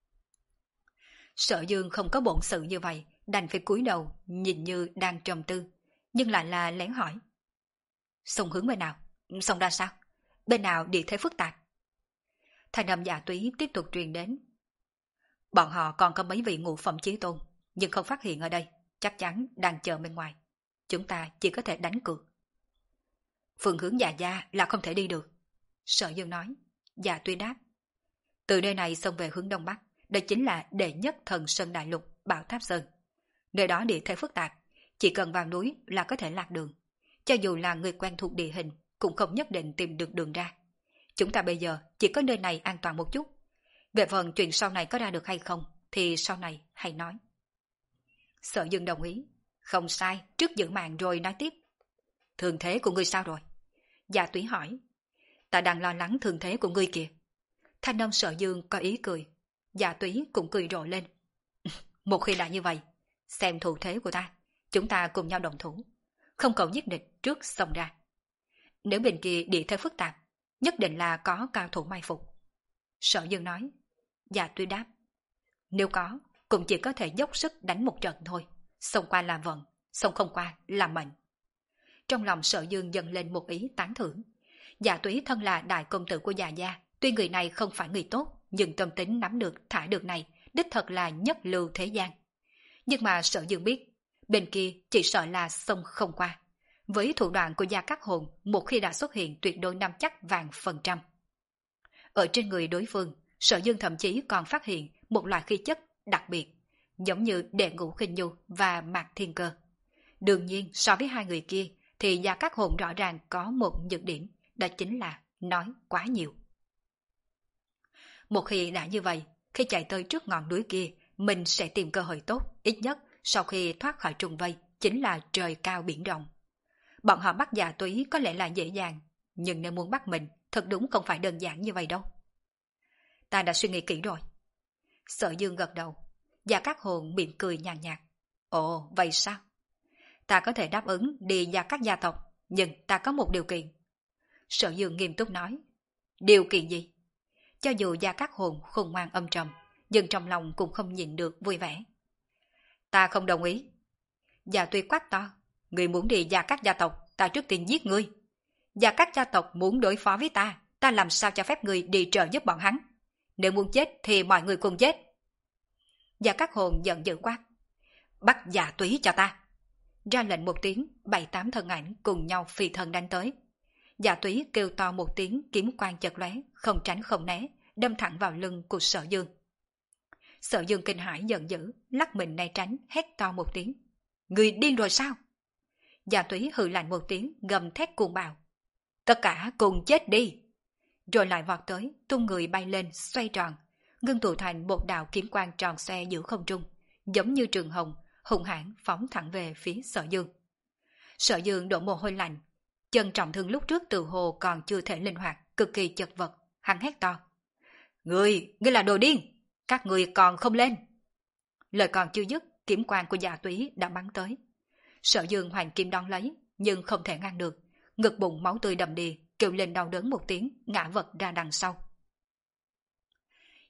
Sở Dương không có bổn sự như vậy, đành phải cúi đầu, nhìn như đang trầm tư, nhưng lại là lén hỏi. Xông hướng bên nào? Xông ra sao? Bên nào địa thế phức tạp? Thanh âm Dạ Túy tiếp tục truyền đến. Bọn họ còn có mấy vị ngũ phẩm chí tôn, nhưng không phát hiện ở đây, chắc chắn đang chờ bên ngoài. Chúng ta chỉ có thể đánh cược. Phương hướng Dạ gia là không thể đi được. Sở Dương nói. Dạ Túy đáp. Từ nơi này xông về hướng đông bắc, đây chính là đệ nhất thần sơn đại lục Bảo Tháp Sơn. Nơi đó địa thế phức tạp, chỉ cần vào núi là có thể lạc đường. Cho dù là người quen thuộc địa hình, cũng không nhất định tìm được đường ra. Chúng ta bây giờ chỉ có nơi này an toàn một chút. Về phần chuyện sau này có ra được hay không, thì sau này hãy nói. Sở Dương đồng ý. Không sai, trước giữ mạng rồi nói tiếp. Thương thế của ngươi sao rồi? Dạ Túy hỏi. Ta đang lo lắng thương thế của ngươi kìa. Thanh âm Sở Dương có ý cười. Dạ Túy cũng cười rộ lên. Một khi đã như vậy, xem thủ thế của ta, chúng ta cùng nhau đồng thủ. Không cầu giết địch trước xông ra. Nếu bên kia địa thế phức tạp, nhất định là có cao thủ mai phục. Sở Dương nói. Dạ Túy đáp. Nếu có, cũng chỉ có thể dốc sức đánh một trận thôi. Xông qua là vận, xông không qua là mệnh. Trong lòng Sở Dương dâng lên một ý tán thưởng. Dạ Túy thân là đại công tử của Dạ gia, tuy người này không phải người tốt, nhưng tâm tính nắm được thả được này, đích thật là nhất lưu thế gian. Nhưng mà Sở Dương biết, bên kia chỉ sợ là xông không qua. Với thủ đoạn của Gia Cát Hồn, một khi đã xuất hiện tuyệt đối nắm chắc vàng phần trăm. Ở trên người đối phương, Sở Dương thậm chí còn phát hiện một loại khí chất đặc biệt, giống như Đệ Ngũ Khinh Nhu và Mạc Thiên Cơ. Đương nhiên, so với hai người kia, thì Gia Cát Hồn rõ ràng có một nhược điểm, đó chính là nói quá nhiều. Một khi đã như vậy, khi chạy tới trước ngọn núi kia, mình sẽ tìm cơ hội tốt, ít nhất sau khi thoát khỏi trùng vây, chính là trời cao biển rộng. Bọn họ bắt Dạ Túy có lẽ là dễ dàng, nhưng nếu muốn bắt mình, thật đúng không phải đơn giản như vậy đâu. Ta đã suy nghĩ kỹ rồi. Sở Dương gật đầu. Gia Cát Hồn mỉm cười nhàn nhạt. Ồ, vậy sao? Ta có thể đáp ứng đi Gia Cát gia tộc, nhưng ta có một điều kiện. Sở Dương nghiêm túc nói. Điều kiện gì? Cho dù Gia Cát Hồn khôn ngoan âm trầm, nhưng trong lòng cũng không nhìn được vui vẻ. Ta không đồng ý. Gia Túy quát to. Người muốn đi Gia Cát gia tộc, ta trước tiên giết ngươi. Gia Cát gia tộc muốn đối phó với ta, ta làm sao cho phép ngươi đi trợ giúp bọn hắn? Nếu muốn chết thì mọi người cùng chết. Gia Cát Hồn giận dữ quát. Bắt Dạ Túy cho ta. Ra lệnh một tiếng, bảy tám thân ảnh cùng nhau phi thân đánh tới. Dạ Túy kêu to một tiếng, kiếm quang chật lóe, không tránh không né, đâm thẳng vào lưng của Sở Dương. Sở Dương kinh hãi giận dữ, lắc mình né tránh, hét to một tiếng. Người điên rồi sao? Dạ Túy hừ lạnh một tiếng, gầm thét cuồng bạo. Tất cả cùng chết đi. Rồi lại vọt tới, tung người bay lên, xoay tròn, ngưng tụ thành một đạo kiếm quang tròn xoe giữa không trung, giống như trường hồng, hùng hãn phóng thẳng về phía Sở Dương. Sở Dương đổ mồ hôi lạnh, chân trọng thương lúc trước từ hồ còn chưa thể linh hoạt, cực kỳ chật vật, hắn hét to. Ngươi, ngươi là đồ điên, các ngươi còn không lên. Lời còn chưa dứt, kiếm quang của Dạ Túy đã bắn tới. Sở Dương hoành kiếm đón lấy, nhưng không thể ngăn được, ngực bụng máu tươi đầm đìa, kêu lên đau đớn một tiếng, ngã vật ra đằng sau.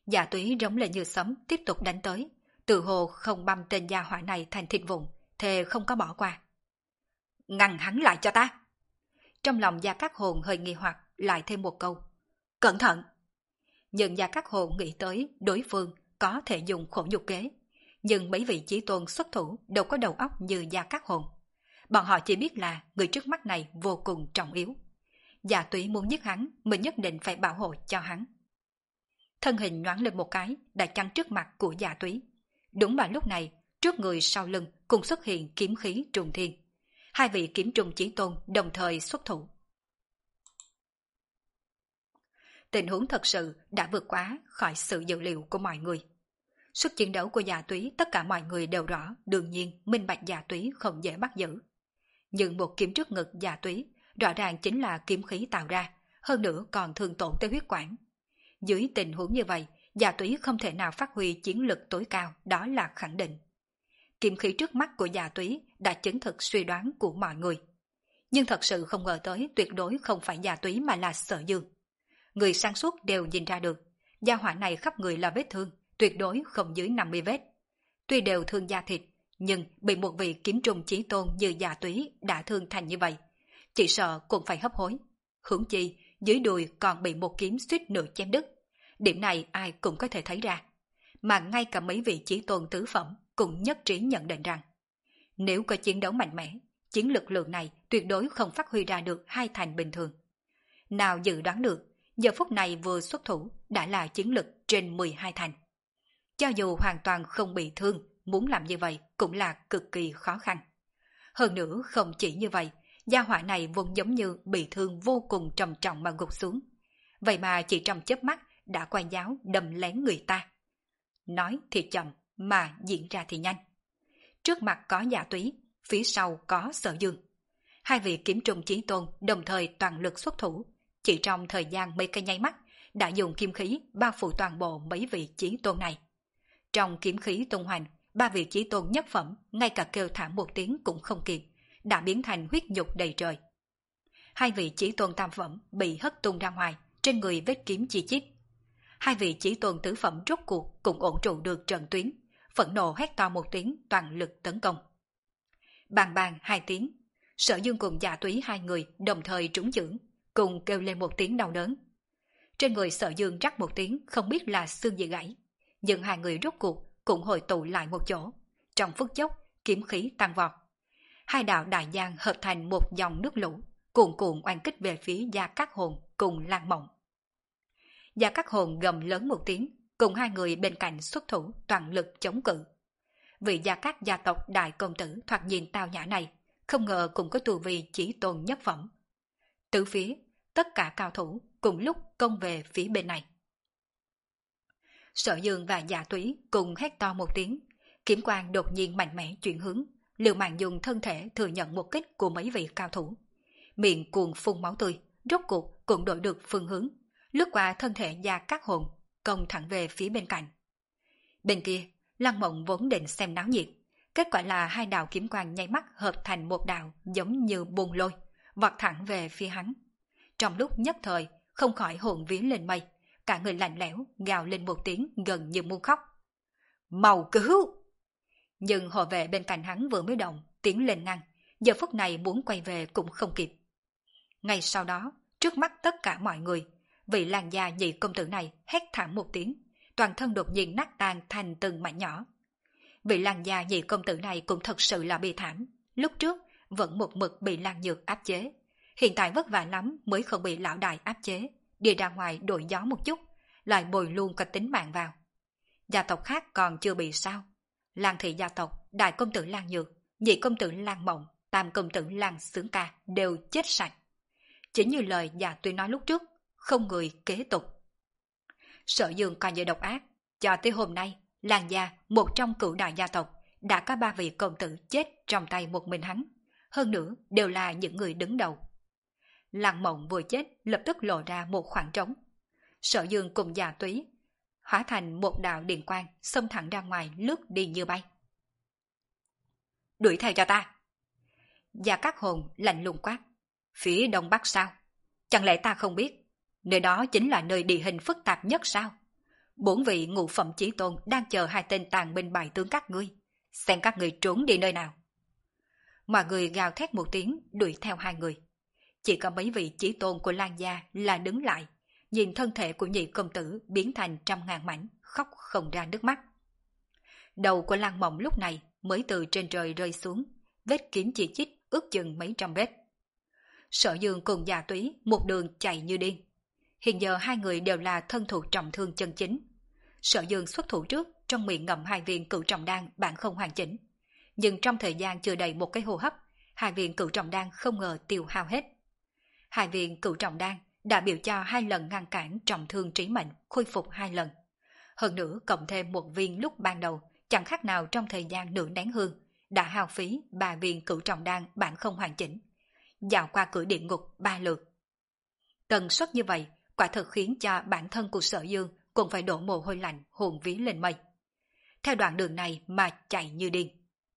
Dạ túy rống lên như sấm tiếp tục đánh tới, tự hồ không băm tên gia hỏa này thành thịt vụn, thề không có bỏ qua. Ngăn hắn lại cho ta! Trong lòng Gia Cát Hồn hơi nghi hoặc, lại thêm một câu. Cẩn thận! Nhưng Gia Cát Hồn nghĩ tới đối phương có thể dùng khổ nhục kế. Nhưng mấy vị chí tôn xuất thủ đâu có đầu óc như Gia Cát Hồn. Bọn họ chỉ biết là người trước mắt này vô cùng trọng yếu. Dạ túy muốn giết hắn, mình nhất định phải bảo hộ cho hắn. Thân hình nhoáng lên một cái, đã chắn trước mặt của dạ túy. Đúng vào lúc này, trước người sau lưng cùng xuất hiện kiếm khí trùng thiên. Hai vị kiếm trùng chí tôn đồng thời xuất thủ. Tình huống thật sự đã vượt quá khỏi sự dự liệu của mọi người. Sức chiến đấu của dạ túy tất cả mọi người đều rõ, đương nhiên minh bạch dạ túy không dễ bắt giữ. Nhưng một kiếm trước ngực dạ túy rõ ràng chính là kiếm khí tạo ra, hơn nữa còn thương tổn tới huyết quản. Dưới tình huống như vậy, dạ túy không thể nào phát huy chiến lực tối cao, đó là khẳng định. Kiếm khí trước mắt của dạ túy đã chứng thực suy đoán của mọi người. Nhưng thật sự không ngờ tới tuyệt đối không phải dạ túy mà là Sở Dương. Người sáng suốt đều nhìn ra được, gia hỏa này khắp người là vết thương, tuyệt đối không dưới năm mươi vết. Tuy đều thương da thịt, nhưng bị một vị kiếm trùng chí tôn như dạ túy đã thương thành như vậy, chỉ sợ cũng phải hấp hối. Huống chi, dưới đùi còn bị một kiếm suýt nửa chém đứt. Điểm này ai cũng có thể thấy ra. Mà ngay cả mấy vị chí tôn tứ phẩm cũng nhất trí nhận định rằng, nếu có chiến đấu mạnh mẽ, chiến lực lượng này tuyệt đối không phát huy ra được hai thành bình thường. Nào dự đoán được, giờ phút này vừa xuất thủ đã là chiến lực trên mười hai thành. Cho dù hoàn toàn không bị thương, muốn làm như vậy cũng là cực kỳ khó khăn. Hơn nữa không chỉ như vậy, gia hỏa này vốn giống như bị thương vô cùng trầm trọng mà gục xuống. Vậy mà chỉ trong chớp mắt đã quay giáo đâm lén người ta. Nói thì chậm mà diễn ra thì nhanh. Trước mặt có dạ túy, phía sau có Sở Dương. Hai vị kiếm trùng chí tôn đồng thời toàn lực xuất thủ, chỉ trong thời gian mấy cái nháy mắt đã dùng kiếm khí bao phủ toàn bộ mấy vị chí tôn này. Trong kiếm khí tung hoành, ba vị chí tôn nhất phẩm ngay cả kêu thảm một tiếng cũng không kịp, đã biến thành huyết nhục đầy trời. Hai vị chí tôn tam phẩm bị hất tung ra ngoài, trên người vết kiếm chi chít. Hai vị chí tôn tứ phẩm rốt cuộc cũng ổn trụ được trận tuyến, phẫn nộ hét to một tiếng toàn lực tấn công. Bàng bàng hai tiếng, Sở Dương cùng dạ túy hai người đồng thời trúng chưởng, cùng kêu lên một tiếng đau đớn. Trên người Sở Dương rắc một tiếng không biết là xương gì gãy, nhưng hai người rốt cuộc cũng hội tụ lại một chỗ. Trong phút chốc, kiếm khí tăng vọt. Hai đạo đại giang hợp thành một dòng nước lũ, cuồn cuộn oanh kích về phía Gia Cát Hồn cùng Lan Mộng. Gia Cát Hồn gầm lớn một tiếng, cùng hai người bên cạnh xuất thủ toàn lực chống cự. Vị Gia Cát gia tộc đại công tử thoạt nhìn tao nhã này, không ngờ cũng có tu vi chỉ tôn nhất phẩm. Từ phía, tất cả cao thủ cùng lúc công về phía bên này. Sở Dương và dạ túy cùng hét to một tiếng, kiếm quang đột nhiên mạnh mẽ chuyển hướng, liều mạng dùng thân thể thừa nhận một kích của mấy vị cao thủ. Miệng cuồng phun máu tươi, rốt cuộc cũng đổi được phương hướng, lướt qua thân thể Gia Cát Hồn, công thẳng về phía bên cạnh. Bên kia, Lăng Mộng vốn định xem náo nhiệt, kết quả là hai đạo kiếm quang nháy mắt hợp thành một đạo giống như buồn lôi, vọt thẳng về phía hắn. Trong lúc nhất thời, không khỏi hồn vía lên mây, cả người lạnh lẽo gào lên một tiếng gần như muốn khóc. Mau cứu! Nhưng hộ vệ bên cạnh hắn vừa mới động, tiến lên ngăn, giờ phút này muốn quay về cũng không kịp. Ngay sau đó, trước mắt tất cả mọi người, vị làn da nhị công tử này hét thảm một tiếng, toàn thân đột nhiên nát tan thành từng mảnh nhỏ. Vị làn da nhị công tử này cũng thật sự là bi thảm, lúc trước vẫn một mực bị Lan Nhược áp chế, hiện tại vất vả lắm mới không bị lão đại áp chế, đi ra ngoài đổi gió một chút, lại bồi luôn cả tính mạng vào. Gia tộc khác còn chưa bị sao? Lan thị gia tộc, đại công tử Lan Nhược, nhị công tử Lan Mộng, tam công tử Lan Sướng Ca đều chết sạch. Chính như lời Dạ Tuy nói lúc trước, không người kế tục. Sở Dương coi như độc ác, cho tới hôm nay, Lan gia, một trong cửu đại gia tộc, đã có ba vị công tử chết trong tay một mình hắn, hơn nữa đều là những người đứng đầu. Lan Mộng vừa chết lập tức lộ ra một khoảng trống. Sở Dương cùng Dạ Túy hóa thành một đạo điện quang xông thẳng ra ngoài, lướt đi như bay. Đuổi theo cho ta! Gia Cát Hồn lạnh lùng quát. Phía đông bắc sao? Chẳng lẽ ta không biết? Nơi đó chính là nơi địa hình phức tạp nhất sao? Bốn vị ngũ phẩm chí tôn đang chờ hai tên tàn binh bại tướng các ngươi, xem các ngươi trốn đi nơi nào. Mọi người gào thét một tiếng đuổi theo hai người. Chỉ có mấy vị chí tôn của Lan gia là đứng lại, nhìn thân thể của nhị công tử biến thành trăm ngàn mảnh, khóc không ra nước mắt. Đầu của Lan Mộng lúc này mới từ trên trời rơi xuống, vết kiếm chỉ chít ước chừng mấy trăm vết. Sở Dương cùng Dạ Túy một đường chạy như điên. Hiện giờ hai người đều là thân thủ trọng thương chân chính. Sở Dương xuất thủ trước, trong miệng ngậm hai viên cửu trọng đan bản không hoàn chỉnh. Nhưng trong thời gian chưa đầy một cái hô hấp, hai viên cửu trọng đan không ngờ tiêu hao hết. Hai viên cửu trọng đan đã biểu cho hai lần ngăn cản trọng thương trí mệnh khôi phục hai lần. Hơn nữa cộng thêm một viên lúc ban đầu, chẳng khác nào trong thời gian nửa nén hương, đã hao phí ba viên cửu trọng đan bản không hoàn chỉnh. Dạo qua cửa địa ngục ba lượt. Tần suất như vậy, quả thật khiến cho bản thân của Sở Dương cũng phải đổ mồ hôi lạnh hồn vía lên mây. Theo đoạn đường này mà chạy như điên.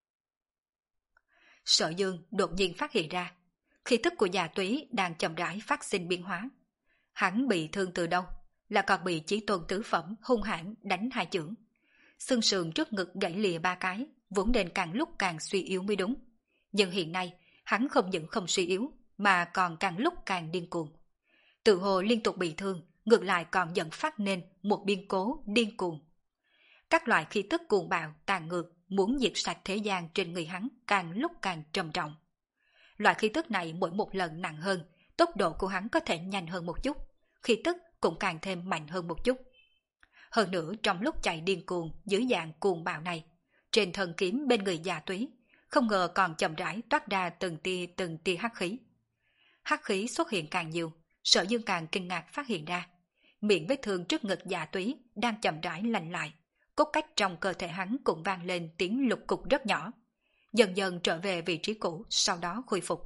Sở Dương đột nhiên phát hiện ra, khí tức của Dạ Túy đang chậm rãi phát sinh biến hóa. Hắn bị thương từ đâu, là còn bị chí tôn tứ phẩm hung hãn đánh hai chưởng. Xương sườn trước ngực gãy lìa ba cái, vốn nên càng lúc càng suy yếu mới đúng. Nhưng hiện nay, hắn không những không suy yếu, mà còn càng lúc càng điên cuồng. Tự hồ liên tục bị thương, ngược lại còn dẫn phát nên một biến cố điên cuồng. Các loại khí tức cuồng bạo, tàn ngược, muốn diệt sạch thế gian trên người hắn càng lúc càng trầm trọng. Loại khí tức này mỗi một lần nặng hơn, tốc độ của hắn có thể nhanh hơn một chút, khí tức cũng càng thêm mạnh hơn một chút. Hơn nữa trong lúc chạy điên cuồng dưới dạng cuồng bạo này, trên thân kiếm bên người Dạ Túy, không ngờ còn chậm rãi toát ra từng tia từng tia hắc khí. Hắc khí xuất hiện càng nhiều, Sở Dương càng kinh ngạc phát hiện ra, miệng vết thương trước ngực Dạ Túy đang chậm rãi lành lại, cốt cách trong cơ thể hắn cũng vang lên tiếng lục cục rất nhỏ, dần dần trở về vị trí cũ, sau đó khôi phục.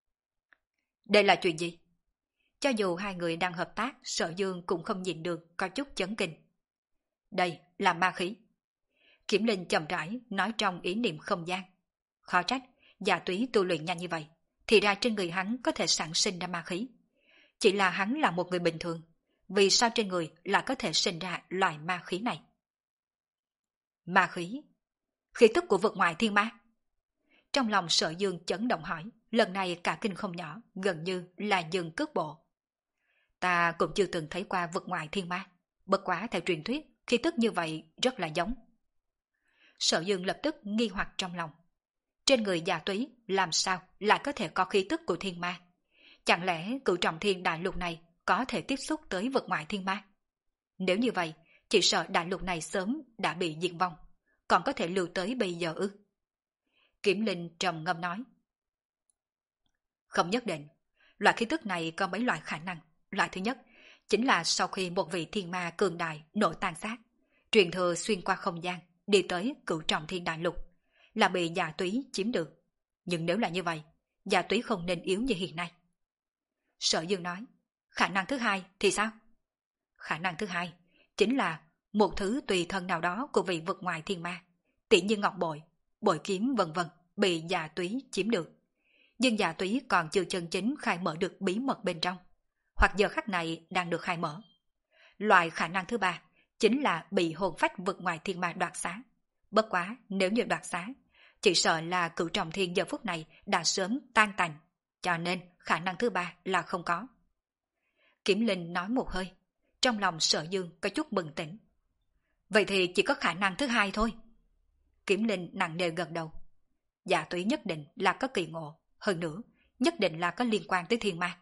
Đây là chuyện gì? Cho dù hai người đang hợp tác, Sở Dương cũng không nhìn được, có chút chấn kinh. Đây là ma khí. Kiểm Linh chậm rãi nói trong ý niệm không gian. Khó trách, Dạ Túy tu luyện nhanh như vậy, thì ra trên người hắn có thể sản sinh ra ma khí. Chỉ là hắn là một người bình thường, vì sao trên người lại có thể sinh ra loại ma khí này? Ma khí? Khí tức của vực ngoại thiên ma? Trong lòng Sở Dương chấn động hỏi, lần này cả kinh không nhỏ, gần như là dừng cước bộ. Ta cũng chưa từng thấy qua vực ngoại thiên ma, bất quá theo truyền thuyết, khí tức như vậy rất là giống. Sở Dương lập tức nghi hoặc trong lòng. Trên người Dạ Túy làm sao lại có thể có khí tức của thiên ma? Chẳng lẽ cửu trọng thiên đại lục này có thể tiếp xúc tới vực ngoại thiên ma? Nếu như vậy, chỉ sợ đại lục này sớm đã bị diệt vong, còn có thể lưu tới bây giờ ư? Kiểm Linh trầm ngâm nói. Không nhất định, loại khí tức này có mấy loại khả năng. Loại thứ nhất, chính là sau khi một vị thiên ma cường đại nổ tan xác, truyền thừa xuyên qua không gian, đi tới cửu trọng thiên đại lục, là bị Dạ Túy chiếm được. Nhưng nếu là như vậy, Dạ Túy không nên yếu như hiện nay. Sở Dương nói, khả năng thứ hai thì sao? Khả năng thứ hai chính là một thứ tùy thân nào đó của vị vực ngoài thiên ma, tỉ như ngọc bội, bội kiếm vân vân, bị Dạ Túy chiếm được. Nhưng Dạ Túy còn chưa chân chính khai mở được bí mật bên trong, hoặc giờ khắc này đang được khai mở. Loại khả năng thứ ba chính là bị hồn phách vực ngoài thiên ma đoạt xá. Bất quá nếu như đoạt xá, chỉ sợ là cửu trọng thiên giờ phút này đã sớm tan tành, cho nên khả năng thứ ba là không có. Kiểm Linh nói một hơi, trong lòng Sở Dương có chút bừng tỉnh. Vậy thì chỉ có khả năng thứ hai thôi. Kiểm Linh nặng nề gật đầu. Dạ Túy nhất định là có kỳ ngộ, hơn nữa nhất định là có liên quan tới thiên ma.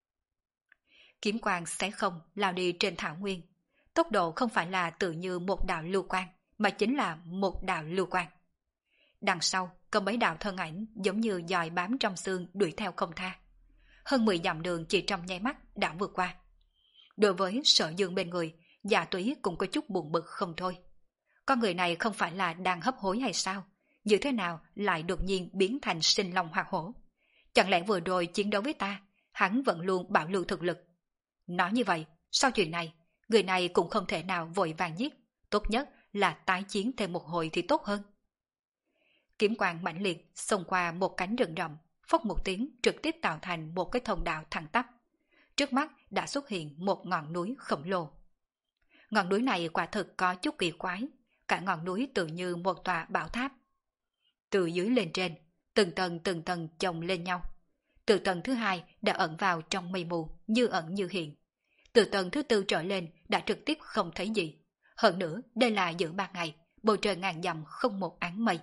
Kiếm quang xé không lao đi trên thảo nguyên, tốc độ không phải là tự như một đạo lưu quang, mà chính là một đạo lưu quang. Đằng sau có mấy đạo thân ảnh giống như dòi bám trong xương đuổi theo không tha. Hơn mười dặm đường chỉ trong nháy mắt đã vượt qua. Đối với Sở Dương bên người, Dạ Túy cũng có chút buồn bực không thôi. Con người này không phải là đang hấp hối hay sao? Như thế nào lại đột nhiên biến thành sinh long hoạt hổ? Chẳng lẽ vừa rồi chiến đấu với ta, hắn vẫn luôn bảo lưu thực lực? Nói như vậy, sau chuyện này, người này cũng không thể nào vội vàng giết, tốt nhất là tái chiến thêm một hồi thì tốt hơn. Kiếm quang mãnh liệt xông qua một cánh rừng rậm, phốc một tiếng trực tiếp tạo thành một cái thông đạo thẳng tắp. Trước mắt đã xuất hiện một ngọn núi khổng lồ. Ngọn núi này quả thực có chút kỳ quái, cả ngọn núi tự như một tòa bảo tháp. Từ dưới lên trên, từng tầng từng tầng chồng lên nhau. Từ tầng thứ hai đã ẩn vào trong mây mù, như ẩn như hiện. Từ tầng thứ tư trở lên đã trực tiếp không thấy gì. Hơn nữa, đây là giữa ban ngày, bầu trời ngàn dặm không một áng mây.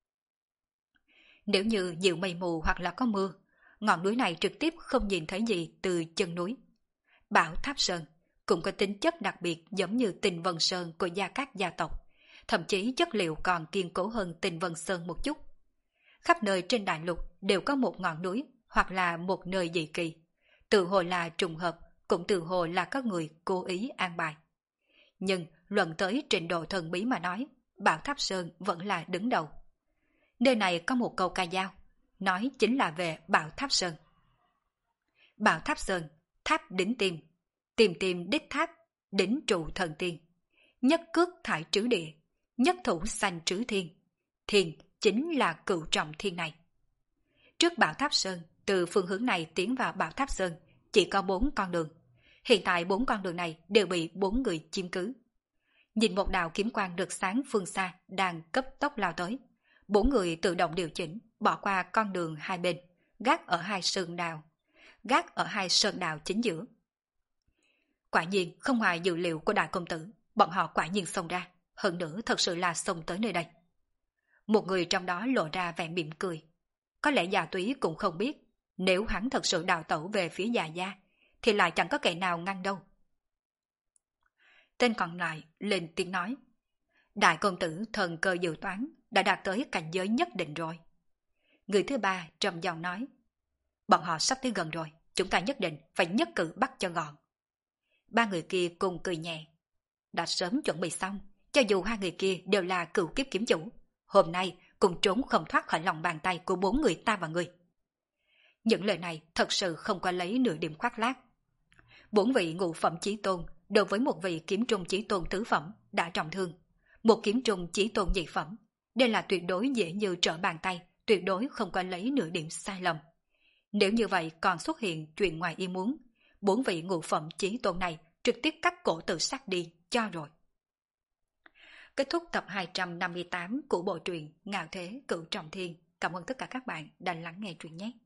Nếu như nhiều mây mù hoặc là có mưa, ngọn núi này trực tiếp không nhìn thấy gì từ chân núi. Bảo Tháp Sơn cũng có tính chất đặc biệt giống như Tinh Vân Sơn của Gia Cát gia tộc, thậm chí chất liệu còn kiên cố hơn Tinh Vân Sơn một chút. Khắp nơi trên đại lục đều có một ngọn núi hoặc là một nơi dị kỳ. Tự hồ là trùng hợp, cũng tự hồ là có người cố ý an bài. Nhưng luận tới trình độ thần bí mà nói, Bảo Tháp Sơn vẫn là đứng đầu. Nơi này có một câu ca dao, nói chính là về Bảo Tháp Sơn. Bảo Tháp Sơn, tháp đỉnh tiên, tìm tìm đích tháp, đỉnh trụ thần tiên. Nhất cước thải trứ địa, nhất thủ sanh trứ thiên. Thiên chính là cựu trọng thiên này. Trước Bảo Tháp Sơn, từ phương hướng này tiến vào Bảo Tháp Sơn, chỉ có bốn con đường. Hiện tại bốn con đường này đều bị bốn người chiếm cứ. Nhìn một đạo kiếm quang rực sáng phương xa đang cấp tốc lao tới. Bốn người tự động điều chỉnh, bỏ qua con đường hai bên, gác ở hai sơn đào, gác ở hai sơn đào chính giữa. Quả nhiên không ngoài dự liệu của đại công tử, bọn họ quả nhiên xông ra, hơn nữa thật sự là xông tới nơi đây. Một người trong đó lộ ra vẻ mỉm cười. Có lẽ Già Túy cũng không biết, nếu hắn thật sự đào tẩu về phía Già Gia, thì lại chẳng có kẻ nào ngăn đâu. Tên còn lại lên tiếng nói, đại công tử thần cơ dự toán đã đạt tới cảnh giới nhất định rồi. Người thứ ba trầm giọng nói, bọn họ sắp tới gần rồi, chúng ta nhất định phải nhất cử bắt cho gọn. Ba người kia cùng cười nhẹ, đã sớm chuẩn bị xong, cho dù hai người kia đều là cựu kiếp kiếm chủ, hôm nay cùng trốn không thoát khỏi lòng bàn tay của bốn người ta và người. Những lời này thật sự không có lấy nửa điểm khoác lác. Bốn vị ngũ phẩm chí tôn đối với một vị kiếm trung chí tôn tứ phẩm đã trọng thương, một kiếm trung chí tôn nhị phẩm, đây là tuyệt đối dễ như trở bàn tay, tuyệt đối không có lấy nửa điểm sai lầm. Nếu như vậy còn xuất hiện chuyện ngoài ý muốn, bốn vị ngũ phẩm chí tôn này trực tiếp cắt cổ tự sát đi cho rồi. Kết thúc tập hai trăm năm mươi tám của bộ truyện Ngạo Thế Cửu Trọng Thiên. Cảm ơn tất cả các bạn đã lắng nghe truyện nhé.